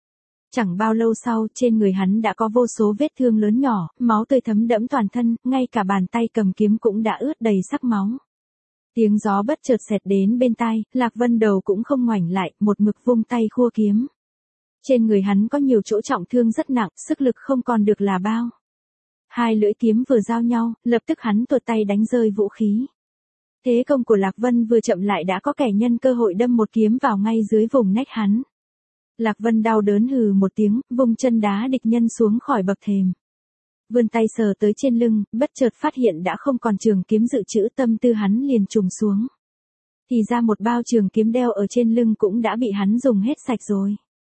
S1: Chẳng bao lâu sau, trên người hắn đã có vô số vết thương lớn nhỏ, máu tươi thấm đẫm toàn thân, ngay cả bàn tay cầm kiếm cũng đã ướt đầy sắc máu. Tiếng gió bất chợt xẹt đến bên tai, Lạc Vân đầu cũng không ngoảnh lại, một mực vung tay khua kiếm. Trên người hắn có nhiều chỗ trọng thương rất nặng, sức lực không còn được là bao. Hai lưỡi kiếm vừa giao nhau, lập tức hắn tuột tay đánh rơi vũ khí. Thế công của Lạc Vân vừa chậm lại đã có kẻ nhân cơ hội đâm một kiếm vào ngay dưới vùng nách hắn. Lạc Vân đau đớn hừ một tiếng, vung chân đá địch nhân xuống khỏi bậc thềm. Vươn tay sờ tới trên lưng, bất chợt phát hiện đã không còn trường kiếm dự trữ, tâm tư hắn liền trùng xuống. Thì ra một bao trường kiếm đeo ở trên lưng cũng đã bị hắn dùng hết sạch rồi.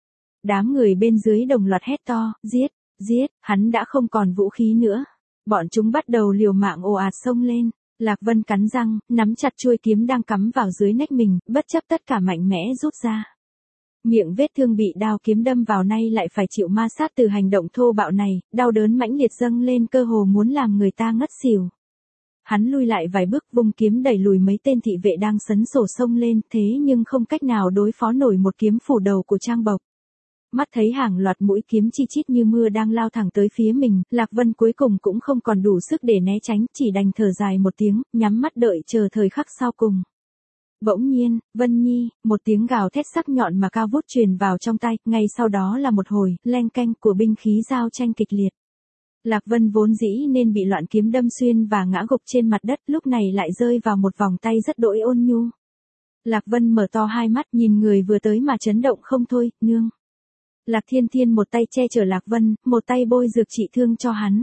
S1: Đám người bên dưới đồng loạt hét to, giết, giết, hắn đã không còn vũ khí nữa. Bọn chúng bắt đầu liều mạng ồ ạt xông lên. Lạc Vân cắn răng, nắm chặt chuôi kiếm đang cắm vào dưới nách mình, bất chấp tất cả mạnh mẽ rút ra. Miệng vết thương bị đao kiếm đâm vào nay lại phải chịu ma sát từ hành động thô bạo này, đau đớn mãnh liệt dâng lên cơ hồ muốn làm người ta ngất xỉu. Hắn lui lại vài bước vung kiếm đẩy lùi mấy tên thị vệ đang sấn sổ xông lên, thế nhưng không cách nào đối phó nổi một kiếm phủ đầu của Trang Bộc. Mắt thấy hàng loạt mũi kiếm chi chít như mưa đang lao thẳng tới phía mình, Lạc Vân cuối cùng cũng không còn đủ sức để né tránh, chỉ đành thở dài một tiếng, nhắm mắt đợi chờ thời khắc sau cùng. Bỗng nhiên, Vân Nhi, một tiếng gào thét sắc nhọn mà cao vút truyền vào trong tai, ngay sau đó là một hồi, leng keng của binh khí giao tranh kịch liệt. Lạc Vân vốn dĩ nên bị loạn kiếm đâm xuyên và ngã gục trên mặt đất, lúc này lại rơi vào một vòng tay rất đỗi ôn nhu. Lạc Vân mở to hai mắt nhìn người vừa tới mà chấn động không thôi, nương. Lạc Thiên Thiên một tay che chở Lạc Vân, một tay bôi dược trị thương cho hắn.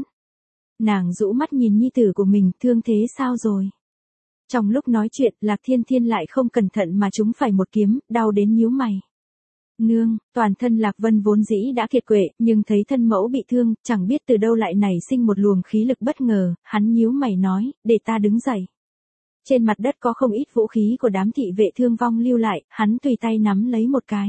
S1: Nàng rũ mắt nhìn nhi tử của mình, thương thế sao rồi? Trong lúc nói chuyện, Lạc Thiên Thiên lại không cẩn thận mà trúng phải một kiếm, đau đến nhíu mày. Nương, toàn thân Lạc Vân vốn dĩ đã kiệt quệ, nhưng thấy thân mẫu bị thương, chẳng biết từ đâu lại nảy sinh một luồng khí lực bất ngờ, hắn nhíu mày nói, để ta đứng dậy. Trên mặt đất có không ít vũ khí của đám thị vệ thương vong lưu lại, hắn tùy tay nắm lấy một cái.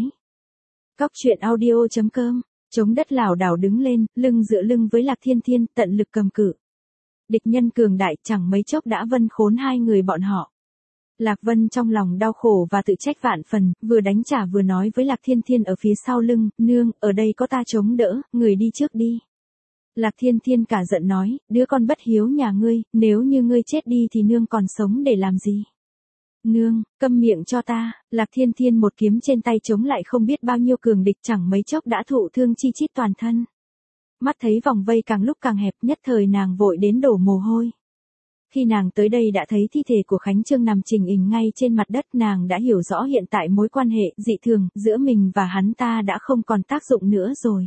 S1: Cóc truyện audio.com, chống đất lảo đảo đứng lên, lưng dựa lưng với Lạc Thiên Thiên, tận lực cầm cự. Địch nhân cường đại chẳng mấy chốc đã vân khốn hai người bọn họ. Lạc Vân trong lòng đau khổ và tự trách vạn phần, vừa đánh trả vừa nói với Lạc Thiên Thiên ở phía sau lưng, nương, ở đây có ta chống đỡ, người đi trước đi. Lạc Thiên Thiên cả giận nói, đứa con bất hiếu nhà ngươi, nếu như ngươi chết đi thì nương còn sống để làm gì? Nương, câm miệng cho ta, Lạc Thiên Thiên một kiếm trên tay chống lại không biết bao nhiêu cường địch, chẳng mấy chốc đã thụ thương chi chít toàn thân. Mắt thấy vòng vây càng lúc càng hẹp, nhất thời nàng vội đến đổ mồ hôi. Khi nàng tới đây đã thấy thi thể của Khánh Trương nằm chình ình ngay trên mặt đất, nàng đã hiểu rõ hiện tại mối quan hệ dị thường giữa mình và hắn ta đã không còn tác dụng nữa rồi.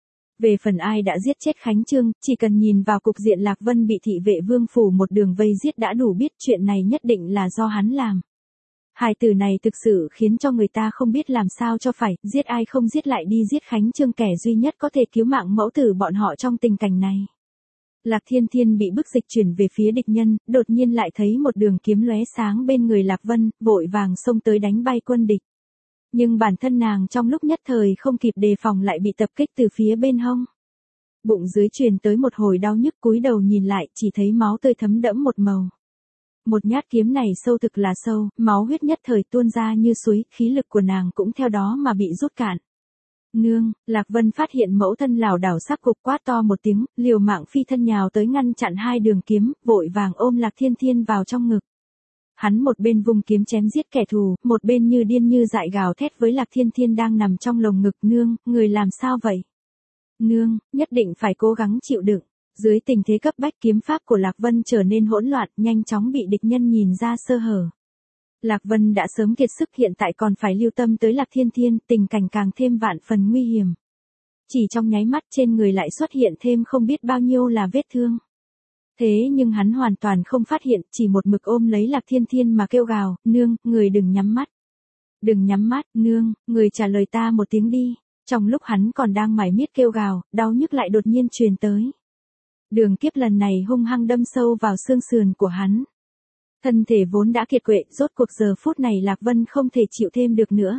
S1: Về phần ai đã giết chết Khánh Trương, chỉ cần nhìn vào cục diện Lạc Vân bị thị vệ Vương phủ một đường vây giết đã đủ biết chuyện này nhất định là do hắn làm. Hai từ này thực sự khiến cho người ta không biết làm sao cho phải, giết ai không giết lại đi giết Khánh Trương, kẻ duy nhất có thể cứu mạng mẫu tử bọn họ trong tình cảnh này. Lạc Thiên Thiên bị bức dịch chuyển về phía địch nhân, đột nhiên lại thấy một đường kiếm lóe sáng bên người Lạc Vân, vội vàng xông tới đánh bay quân địch. Nhưng bản thân nàng trong lúc nhất thời không kịp đề phòng lại bị tập kích từ phía bên hông. Bụng dưới truyền tới một hồi đau nhức, cúi đầu nhìn lại chỉ thấy máu tươi thấm đẫm một màu. Một nhát kiếm này sâu thực là sâu, máu huyết nhất thời tuôn ra như suối, khí lực của nàng cũng theo đó mà bị rút cạn. Nương, Lạc Vân phát hiện mẫu thân lảo đảo sắp gục, quát to một tiếng, liều mạng phi thân nhào tới ngăn chặn hai đường kiếm, vội vàng ôm Lạc Thiên Thiên vào trong ngực. Hắn một bên vung kiếm chém giết kẻ thù, một bên như điên như dại gào thét với Lạc Thiên Thiên đang nằm trong lồng ngực, nương, người làm sao vậy? Nương, nhất định phải cố gắng chịu đựng. Dưới tình thế cấp bách, kiếm pháp của Lạc Vân trở nên hỗn loạn, nhanh chóng bị địch nhân nhìn ra sơ hở. Lạc Vân đã sớm kiệt sức, hiện tại còn phải lưu tâm tới Lạc Thiên Thiên, tình cảnh càng thêm vạn phần nguy hiểm. Chỉ trong nháy mắt trên người lại xuất hiện thêm không biết bao nhiêu là vết thương. Thế nhưng hắn hoàn toàn không phát hiện, chỉ một mực ôm lấy Lạc Thiên Thiên mà kêu gào, nương, người đừng nhắm mắt. Đừng nhắm mắt, nương, người trả lời ta một tiếng đi. Trong lúc hắn còn đang mải miết kêu gào, đau nhức lại đột nhiên truyền tới. Đường kiếp lần này hung hăng đâm sâu vào xương sườn của hắn. Thân thể vốn đã kiệt quệ, rốt cuộc giờ phút này Lạc Vân không thể chịu thêm được nữa.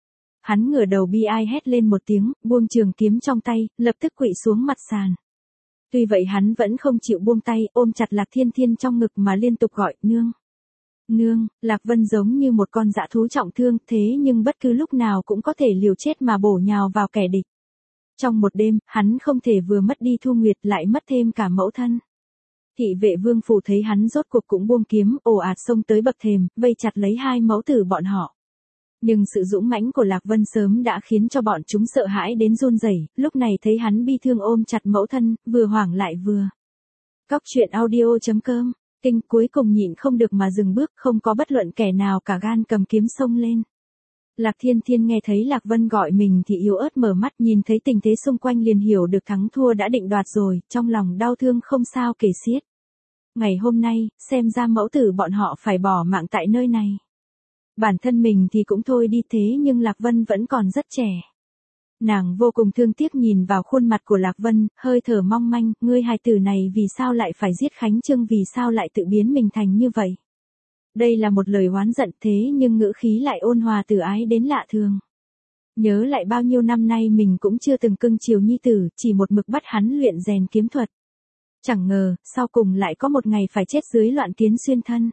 S1: Hắn ngửa đầu bi ai hét lên một tiếng, buông trường kiếm trong tay, lập tức quỵ xuống mặt sàn. Tuy vậy hắn vẫn không chịu buông tay, ôm chặt Lạc Thiên Thiên trong ngực mà liên tục gọi, nương. Nương, Lạc Vân giống như một con dã thú trọng thương, thế nhưng bất cứ lúc nào cũng có thể liều chết mà bổ nhào vào kẻ địch. Trong một đêm, hắn không thể vừa mất đi Thu Nguyệt lại mất thêm cả mẫu thân. Thị vệ vương phủ thấy hắn rốt cuộc cũng buông kiếm, ồ ạt xông tới bậc thềm, vây chặt lấy hai mẫu tử bọn họ. Nhưng sự dũng mãnh của Lạc Vân sớm đã khiến cho bọn chúng sợ hãi đến run rẩy, lúc này thấy hắn bi thương ôm chặt mẫu thân, vừa hoảng lại vừa. Cóc truyện audio.com, kinh cuối cùng nhịn không được mà dừng bước, không có bất luận kẻ nào cả gan cầm kiếm xông lên. Lạc Thiên Thiên nghe thấy Lạc Vân gọi mình thì yếu ớt mở mắt, nhìn thấy tình thế xung quanh liền hiểu được thắng thua đã định đoạt rồi, trong lòng đau thương không sao kể xiết. Ngày hôm nay, xem ra mẫu tử bọn họ phải bỏ mạng tại nơi này. Bản thân mình thì cũng thôi đi thế nhưng Lạc Vân vẫn còn rất trẻ. Nàng vô cùng thương tiếc nhìn vào khuôn mặt của Lạc Vân, hơi thở mong manh, ngươi hài tử này vì sao lại phải giết Khánh Trương, vì sao lại tự biến mình thành như vậy. Đây là một lời oán giận thế nhưng ngữ khí lại ôn hòa từ ái đến lạ thường. Nhớ lại bao nhiêu năm nay mình cũng chưa từng cưng chiều nhi tử, chỉ một mực bắt hắn luyện rèn kiếm thuật. Chẳng ngờ, sau cùng lại có một ngày phải chết dưới loạn kiến xuyên thân.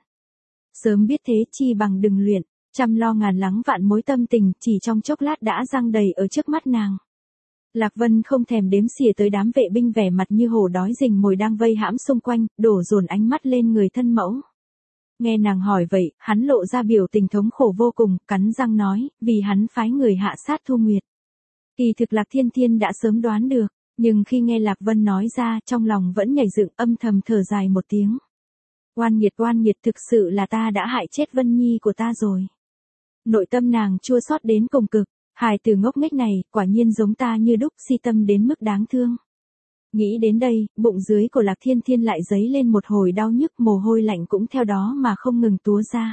S1: Sớm biết thế chi bằng đừng luyện, trăm lo ngàn lắng vạn mối tâm tình chỉ trong chốc lát đã giăng đầy ở trước mắt nàng. Lạc Vân không thèm đếm xỉa tới đám vệ binh vẻ mặt như hổ đói rình mồi đang vây hãm xung quanh, đổ dồn ánh mắt lên người thân mẫu. Nghe nàng hỏi vậy, hắn lộ ra biểu tình thống khổ vô cùng, cắn răng nói, vì hắn phái người hạ sát Thu Nguyệt. Kỳ thực Lạc Thiên Thiên đã sớm đoán được, nhưng khi nghe Lạc Vân nói ra, trong lòng vẫn nhảy dựng, âm thầm thở dài một tiếng. Oan nghiệt, thực sự là ta đã hại chết Vân Nhi của ta rồi. Nội tâm nàng chua xót đến cùng cực, hài tử ngốc nghếch này, quả nhiên giống ta như đúc, si tâm đến mức đáng thương. Nghĩ đến đây, bụng dưới của Lạc Thiên Thiên lại dấy lên một hồi đau nhức, mồ hôi lạnh cũng theo đó mà không ngừng túa ra.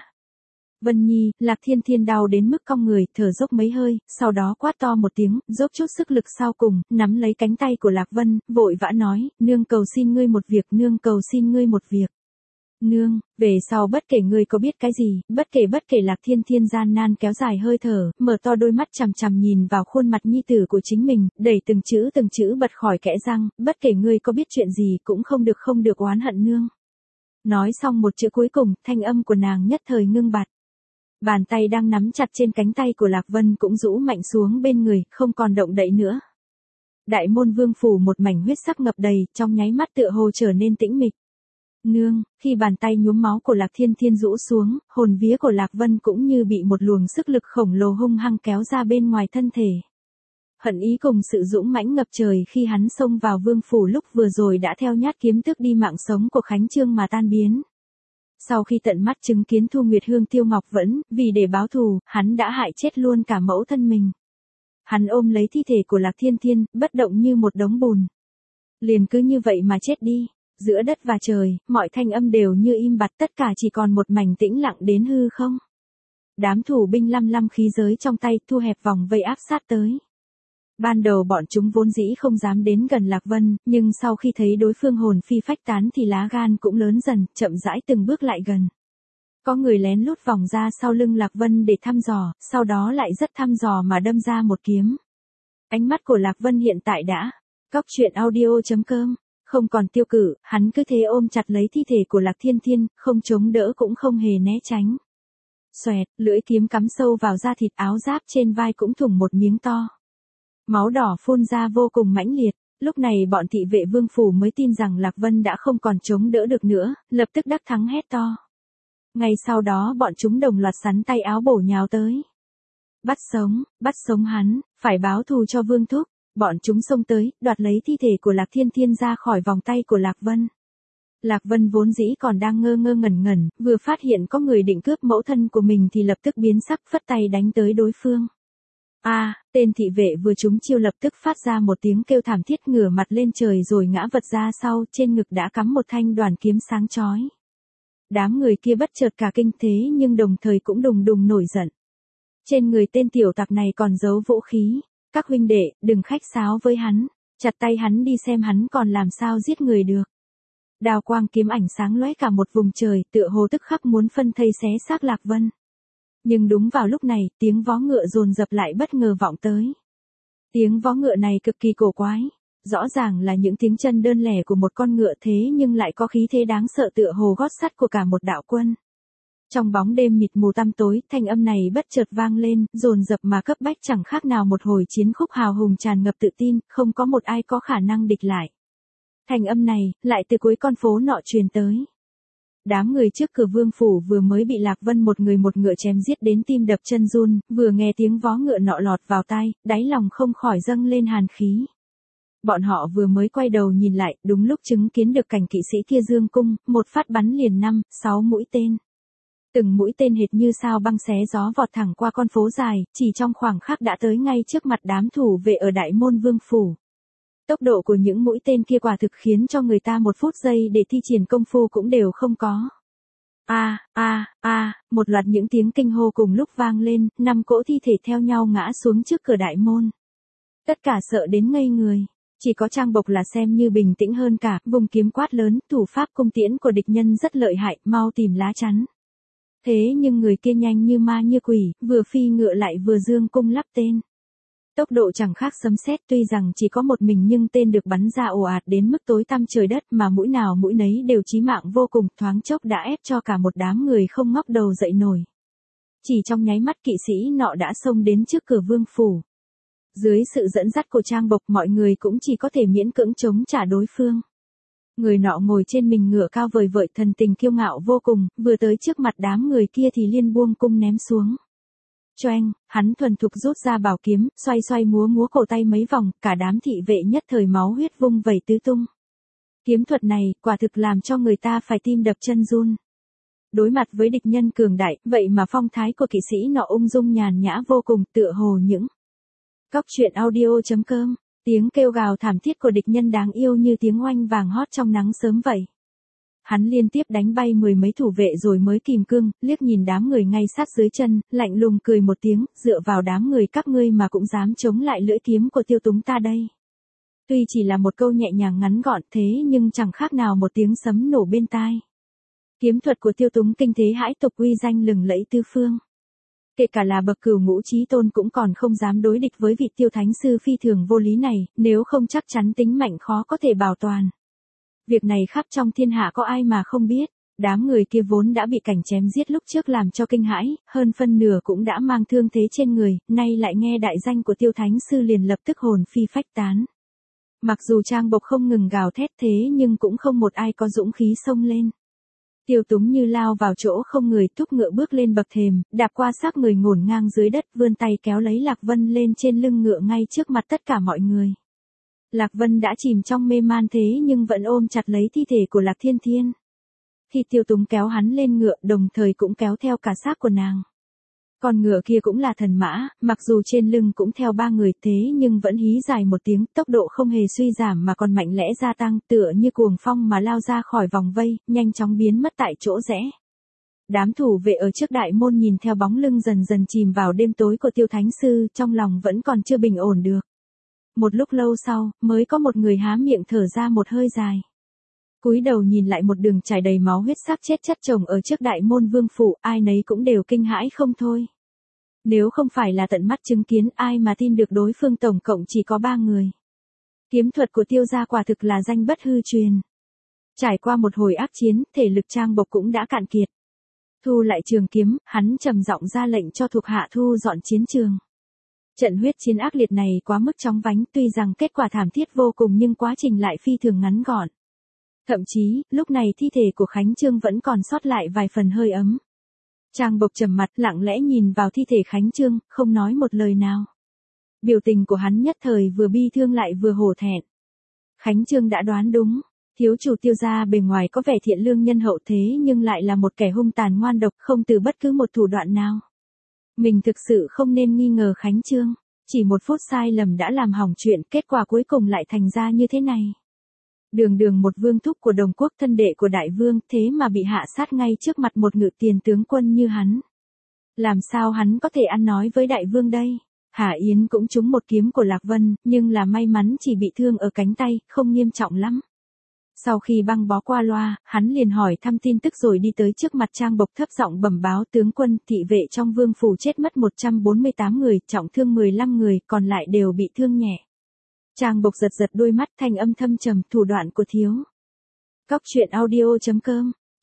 S1: Vân Nhi, Lạc Thiên Thiên đau đến mức cong người, thở dốc mấy hơi, sau đó quát to một tiếng, dốc chút sức lực sau cùng, nắm lấy cánh tay của Lạc Vân, vội vã nói, nương cầu xin ngươi một việc, nương cầu xin ngươi một việc. Nương, về sau bất kể ngươi có biết cái gì, bất kể Lạc Thiên Thiên gian nan kéo dài hơi thở, mở to đôi mắt chằm chằm nhìn vào khuôn mặt nhi tử của chính mình, đẩy từng chữ bật khỏi kẽ răng, bất kể ngươi có biết chuyện gì cũng không được oán hận nương. Nói xong một chữ cuối cùng, thanh âm của nàng nhất thời ngưng bặt. Bàn tay đang nắm chặt trên cánh tay của Lạc Vân cũng rũ mạnh xuống bên người, không còn động đậy nữa. Đại môn vương phủ một mảnh huyết sắc ngập đầy, trong nháy mắt tựa hồ trở nên tĩnh mịch. Nương, khi bàn tay nhuốm máu của Lạc Thiên Thiên rũ xuống, hồn vía của Lạc Vân cũng như bị một luồng sức lực khổng lồ hung hăng kéo ra bên ngoài thân thể. Hận ý cùng sự dũng mãnh ngập trời khi hắn xông vào vương phủ lúc vừa rồi đã theo nhát kiếm tước đi mạng sống của Khánh Trương mà tan biến. Sau khi tận mắt chứng kiến Thu Nguyệt Hương tiêu ngọc vẫn, vì để báo thù, hắn đã hại chết luôn cả mẫu thân mình. Hắn ôm lấy thi thể của Lạc Thiên Thiên, bất động như một đống bùn. Liền cứ như vậy mà chết đi. Giữa đất và trời, mọi thanh âm đều như im bặt, tất cả chỉ còn một mảnh tĩnh lặng đến hư không. Đám thủ binh lăm khí giới trong tay, thu hẹp vòng vây áp sát tới. Ban đầu bọn chúng vốn dĩ không dám đến gần Lạc Vân, nhưng sau khi thấy đối phương hồn phi phách tán thì lá gan cũng lớn dần, chậm rãi từng bước lại gần. Có người lén lút vòng ra sau lưng Lạc Vân để thăm dò, sau đó lại rất thăm dò mà đâm ra một kiếm. Ánh mắt của Lạc Vân hiện tại đã, cóc truyện audio.com. Không còn tiêu cự, hắn cứ thế ôm chặt lấy thi thể của Lạc Thiên Thiên, không chống đỡ cũng không hề né tránh. Xoẹt, lưỡi kiếm cắm sâu vào da thịt, áo giáp trên vai cũng thủng một miếng to. Máu đỏ phun ra vô cùng mãnh liệt, lúc này bọn thị vệ vương phủ mới tin rằng Lạc Vân đã không còn chống đỡ được nữa, lập tức đắc thắng hét to. Ngay sau đó bọn chúng đồng loạt sắn tay áo bổ nhào tới. Bắt sống hắn, phải báo thù cho Vương Thúc. Bọn chúng xông tới, đoạt lấy thi thể của Lạc Thiên Thiên ra khỏi vòng tay của Lạc Vân. Lạc Vân vốn dĩ còn đang ngơ ngẩn, vừa phát hiện có người định cướp mẫu thân của mình thì lập tức biến sắc, phất tay đánh tới đối phương. Tên thị vệ vừa trúng chiêu lập tức phát ra một tiếng kêu thảm thiết, ngửa mặt lên trời rồi ngã vật ra sau, trên ngực đã cắm một thanh đoàn kiếm sáng chói. Đám người kia bất chợt cả kinh thế nhưng đồng thời cũng đùng nổi giận. Trên người tên tiểu tặc này còn giấu vũ khí. Các huynh đệ, đừng khách sáo với hắn, chặt tay hắn đi xem hắn còn làm sao giết người được. Đao quang kiếm ảnh sáng lóe cả một vùng trời, tựa hồ tức khắc muốn phân thây xé xác Lạc Vân. Nhưng đúng vào lúc này, tiếng vó ngựa dồn dập lại bất ngờ vọng tới. Tiếng vó ngựa này cực kỳ cổ quái, rõ ràng là những tiếng chân đơn lẻ của một con ngựa thế nhưng lại có khí thế đáng sợ tựa hồ gót sắt của cả một đạo quân. Trong bóng đêm mịt mù tăm tối, thanh âm này bất chợt vang lên, dồn dập mà cấp bách chẳng khác nào một hồi chiến khúc hào hùng tràn ngập tự tin, không có một ai có khả năng địch lại. Thanh âm này, lại từ cuối con phố nọ truyền tới. Đám người trước cửa vương phủ vừa mới bị Lạc Vân một người một ngựa chém giết đến tim đập chân run, vừa nghe tiếng vó ngựa nọ lọt vào tai, đáy lòng không khỏi dâng lên hàn khí. Bọn họ vừa mới quay đầu nhìn lại, đúng lúc chứng kiến được cảnh kỵ sĩ kia dương cung, một phát bắn liền 5-6 mũi tên. Từng mũi tên hệt như sao băng xé gió vọt thẳng qua con phố dài, chỉ trong khoảng khắc đã tới ngay trước mặt đám thủ vệ ở Đại Môn Vương phủ. Tốc độ của những mũi tên kia quả thực khiến cho người ta một phút giây để thi triển công phu cũng đều không có. Một loạt những tiếng kinh hô cùng lúc vang lên, 5 cỗ thi thể theo nhau ngã xuống trước cửa đại môn. Tất cả sợ đến ngây người. Chỉ có Trang Bộc là xem như bình tĩnh hơn cả, vùng kiếm quát lớn, thủ pháp cung tiễn của địch nhân rất lợi hại, mau tìm lá chắn. Thế nhưng người kia nhanh như ma như quỷ, vừa phi ngựa lại vừa dương cung lắp tên. Tốc độ chẳng khác sấm sét, tuy rằng chỉ có một mình nhưng tên được bắn ra ồ ạt đến mức tối tăm trời đất mà mũi nào mũi nấy đều chí mạng vô cùng, thoáng chốc đã ép cho cả một đám người không ngóc đầu dậy nổi. Chỉ trong nháy mắt kỵ sĩ nọ đã xông đến trước cửa vương phủ. Dưới sự dẫn dắt của Trang Bộc mọi người cũng chỉ có thể miễn cưỡng chống trả đối phương. Người nọ ngồi trên mình ngựa cao vời vợi thần tình kiêu ngạo vô cùng, vừa tới trước mặt đám người kia thì liên buông cung ném xuống. Choeng, hắn thuần thục rút ra bảo kiếm, xoay xoay múa múa cổ tay mấy vòng, cả đám thị vệ nhất thời máu huyết vung vẩy tứ tung. Kiếm thuật này, quả thực làm cho người ta phải tim đập chân run. Đối mặt với địch nhân cường đại, vậy mà phong thái của kỵ sĩ nọ ung dung nhàn nhã vô cùng, tựa hồ những Cóc truyện audio.com, tiếng kêu gào thảm thiết của địch nhân đáng yêu như tiếng oanh vàng hót trong nắng sớm vậy. Hắn liên tiếp đánh bay 10 mấy thủ vệ rồi mới kìm cương, liếc nhìn đám người ngay sát dưới chân, lạnh lùng cười một tiếng, dựa vào đám người các ngươi mà cũng dám chống lại lưỡi kiếm của Tiêu Túng ta đây. Tuy chỉ là một câu nhẹ nhàng ngắn gọn thế nhưng chẳng khác nào một tiếng sấm nổ bên tai. Kiếm thuật của Tiêu Túng kinh thế hãi tục, uy danh lừng lẫy tứ phương. Kể cả là bậc cửu ngũ chí tôn cũng còn không dám đối địch với vị Tiêu Thánh sư phi thường vô lý này, nếu không chắc chắn tính mạnh khó có thể bảo toàn. Việc này khắp trong thiên hạ có ai mà không biết, đám người kia vốn đã bị cảnh chém giết lúc trước làm cho kinh hãi, hơn phân nửa cũng đã mang thương thế trên người, nay lại nghe đại danh của Tiêu Thánh sư liền lập tức hồn phi phách tán. Mặc dù Trang Bộc không ngừng gào thét thế nhưng cũng không một ai có dũng khí xông lên. Tiêu Túng như lao vào chỗ không người, thúc ngựa bước lên bậc thềm, đạp qua xác người ngổn ngang dưới đất, vươn tay kéo lấy Lạc Vân lên trên lưng ngựa ngay trước mặt tất cả mọi người. Lạc Vân đã chìm trong mê man thế nhưng vẫn ôm chặt lấy thi thể của Lạc Thiên Thiên. Khi Tiêu Túng kéo hắn lên ngựa, đồng thời cũng kéo theo cả xác của nàng. Con ngựa kia cũng là thần mã, mặc dù trên lưng cũng theo 3 người thế nhưng vẫn hí dài một tiếng, tốc độ không hề suy giảm mà còn mạnh lẽ gia tăng, tựa như cuồng phong mà lao ra khỏi vòng vây, nhanh chóng biến mất tại chỗ rẽ. Đám thủ vệ ở trước đại môn nhìn theo bóng lưng dần dần chìm vào đêm tối của Tiêu Thánh sư, trong lòng vẫn còn chưa bình ổn được. Một lúc lâu sau, mới có một người há miệng thở ra một hơi dài. Cúi đầu nhìn lại một đường trải đầy máu huyết xác chết chất chồng ở trước đại môn vương phủ, ai nấy cũng đều kinh hãi không thôi. Nếu không phải là tận mắt chứng kiến, ai mà tin được đối phương tổng cộng chỉ có 3 người. Kiếm thuật của Tiêu gia quả thực là danh bất hư truyền. Trải qua một hồi ác chiến, thể lực Trang Bộc cũng đã cạn kiệt. Thu lại trường kiếm, hắn trầm giọng ra lệnh cho thuộc hạ thu dọn chiến trường. Trận huyết chiến ác liệt này quá mức chóng vánh, tuy rằng kết quả thảm thiết vô cùng nhưng quá trình lại phi thường ngắn gọn. Thậm chí, lúc này thi thể của Khánh Trương vẫn còn sót lại vài phần hơi ấm. Trang Bộc trầm mặt lặng lẽ nhìn vào thi thể Khánh Trương, không nói một lời nào. Biểu tình của hắn nhất thời vừa bi thương lại vừa hổ thẹn. Khánh Trương đã đoán đúng, thiếu chủ Tiêu gia bề ngoài có vẻ thiện lương nhân hậu thế nhưng lại là một kẻ hung tàn ngoan độc, không từ bất cứ một thủ đoạn nào. Mình thực sự không nên nghi ngờ Khánh Trương, chỉ một phút sai lầm đã làm hỏng chuyện, kết quả cuối cùng lại thành ra như thế này. Đường đường một vương thúc của Đồng Quốc, thân đệ của đại vương, thế mà bị hạ sát ngay trước mặt một ngự tiền tướng quân như hắn. Làm sao hắn có thể ăn nói với đại vương đây? Hà Yến cũng trúng một kiếm của Lạc Vân, nhưng là may mắn chỉ bị thương ở cánh tay, không nghiêm trọng lắm. Sau khi băng bó qua loa, hắn liền hỏi thăm tin tức rồi đi tới trước mặt Trang Bộc thấp giọng bẩm báo tướng quân, thị vệ trong vương phủ chết mất 148 người, trọng thương 15 người, còn lại đều bị thương nhẹ. Trang Bộc giật giật đôi mắt, thanh âm thâm trầm, thủ đoạn của thiếu. Cóc truyện audio.com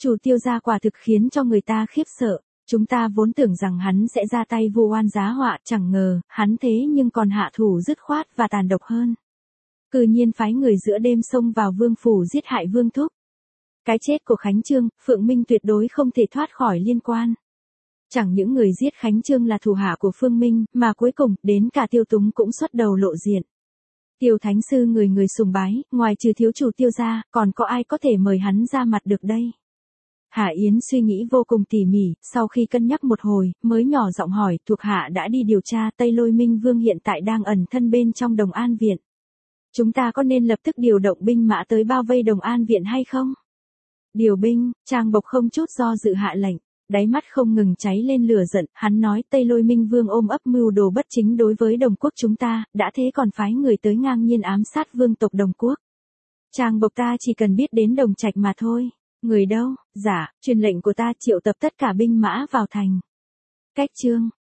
S1: Chủ Tiêu gia quả thực khiến cho người ta khiếp sợ. Chúng ta vốn tưởng rằng hắn sẽ ra tay vu oan giá họa, chẳng ngờ, hắn thế nhưng còn hạ thủ dứt khoát và tàn độc hơn. Cư nhiên phái người giữa đêm xông vào vương phủ giết hại vương thúc. Cái chết của Khánh Trương, Phượng Minh tuyệt đối không thể thoát khỏi liên quan. Chẳng những người giết Khánh Trương là thủ hạ của Phương Minh, mà cuối cùng, đến cả Tiêu Túng cũng xuất đầu lộ diện. Tiêu Thánh Sư người người sùng bái, ngoài trừ thiếu chủ Tiêu gia, còn có ai có thể mời hắn ra mặt được đây? Hạ Yến suy nghĩ vô cùng tỉ mỉ, sau khi cân nhắc một hồi, mới nhỏ giọng hỏi, thuộc hạ đã đi điều tra, Tây Lôi Minh Vương hiện tại đang ẩn thân bên trong Đồng An Viện. Chúng ta có nên lập tức điều động binh mã tới bao vây Đồng An Viện hay không? Điều binh, Trang Bộc không chút do dự hạ lệnh, đáy mắt không ngừng cháy lên lửa giận, hắn nói Tây Lôi Minh Vương ôm ấp mưu đồ bất chính đối với Đồng Quốc chúng ta, đã thế còn phái người tới ngang nhiên ám sát vương tộc Đồng Quốc. Trang Bộc ta chỉ cần biết đến Đồng Trạch mà thôi. Người đâu? Dạ, truyền lệnh của ta triệu tập tất cả binh mã vào thành. Cách chương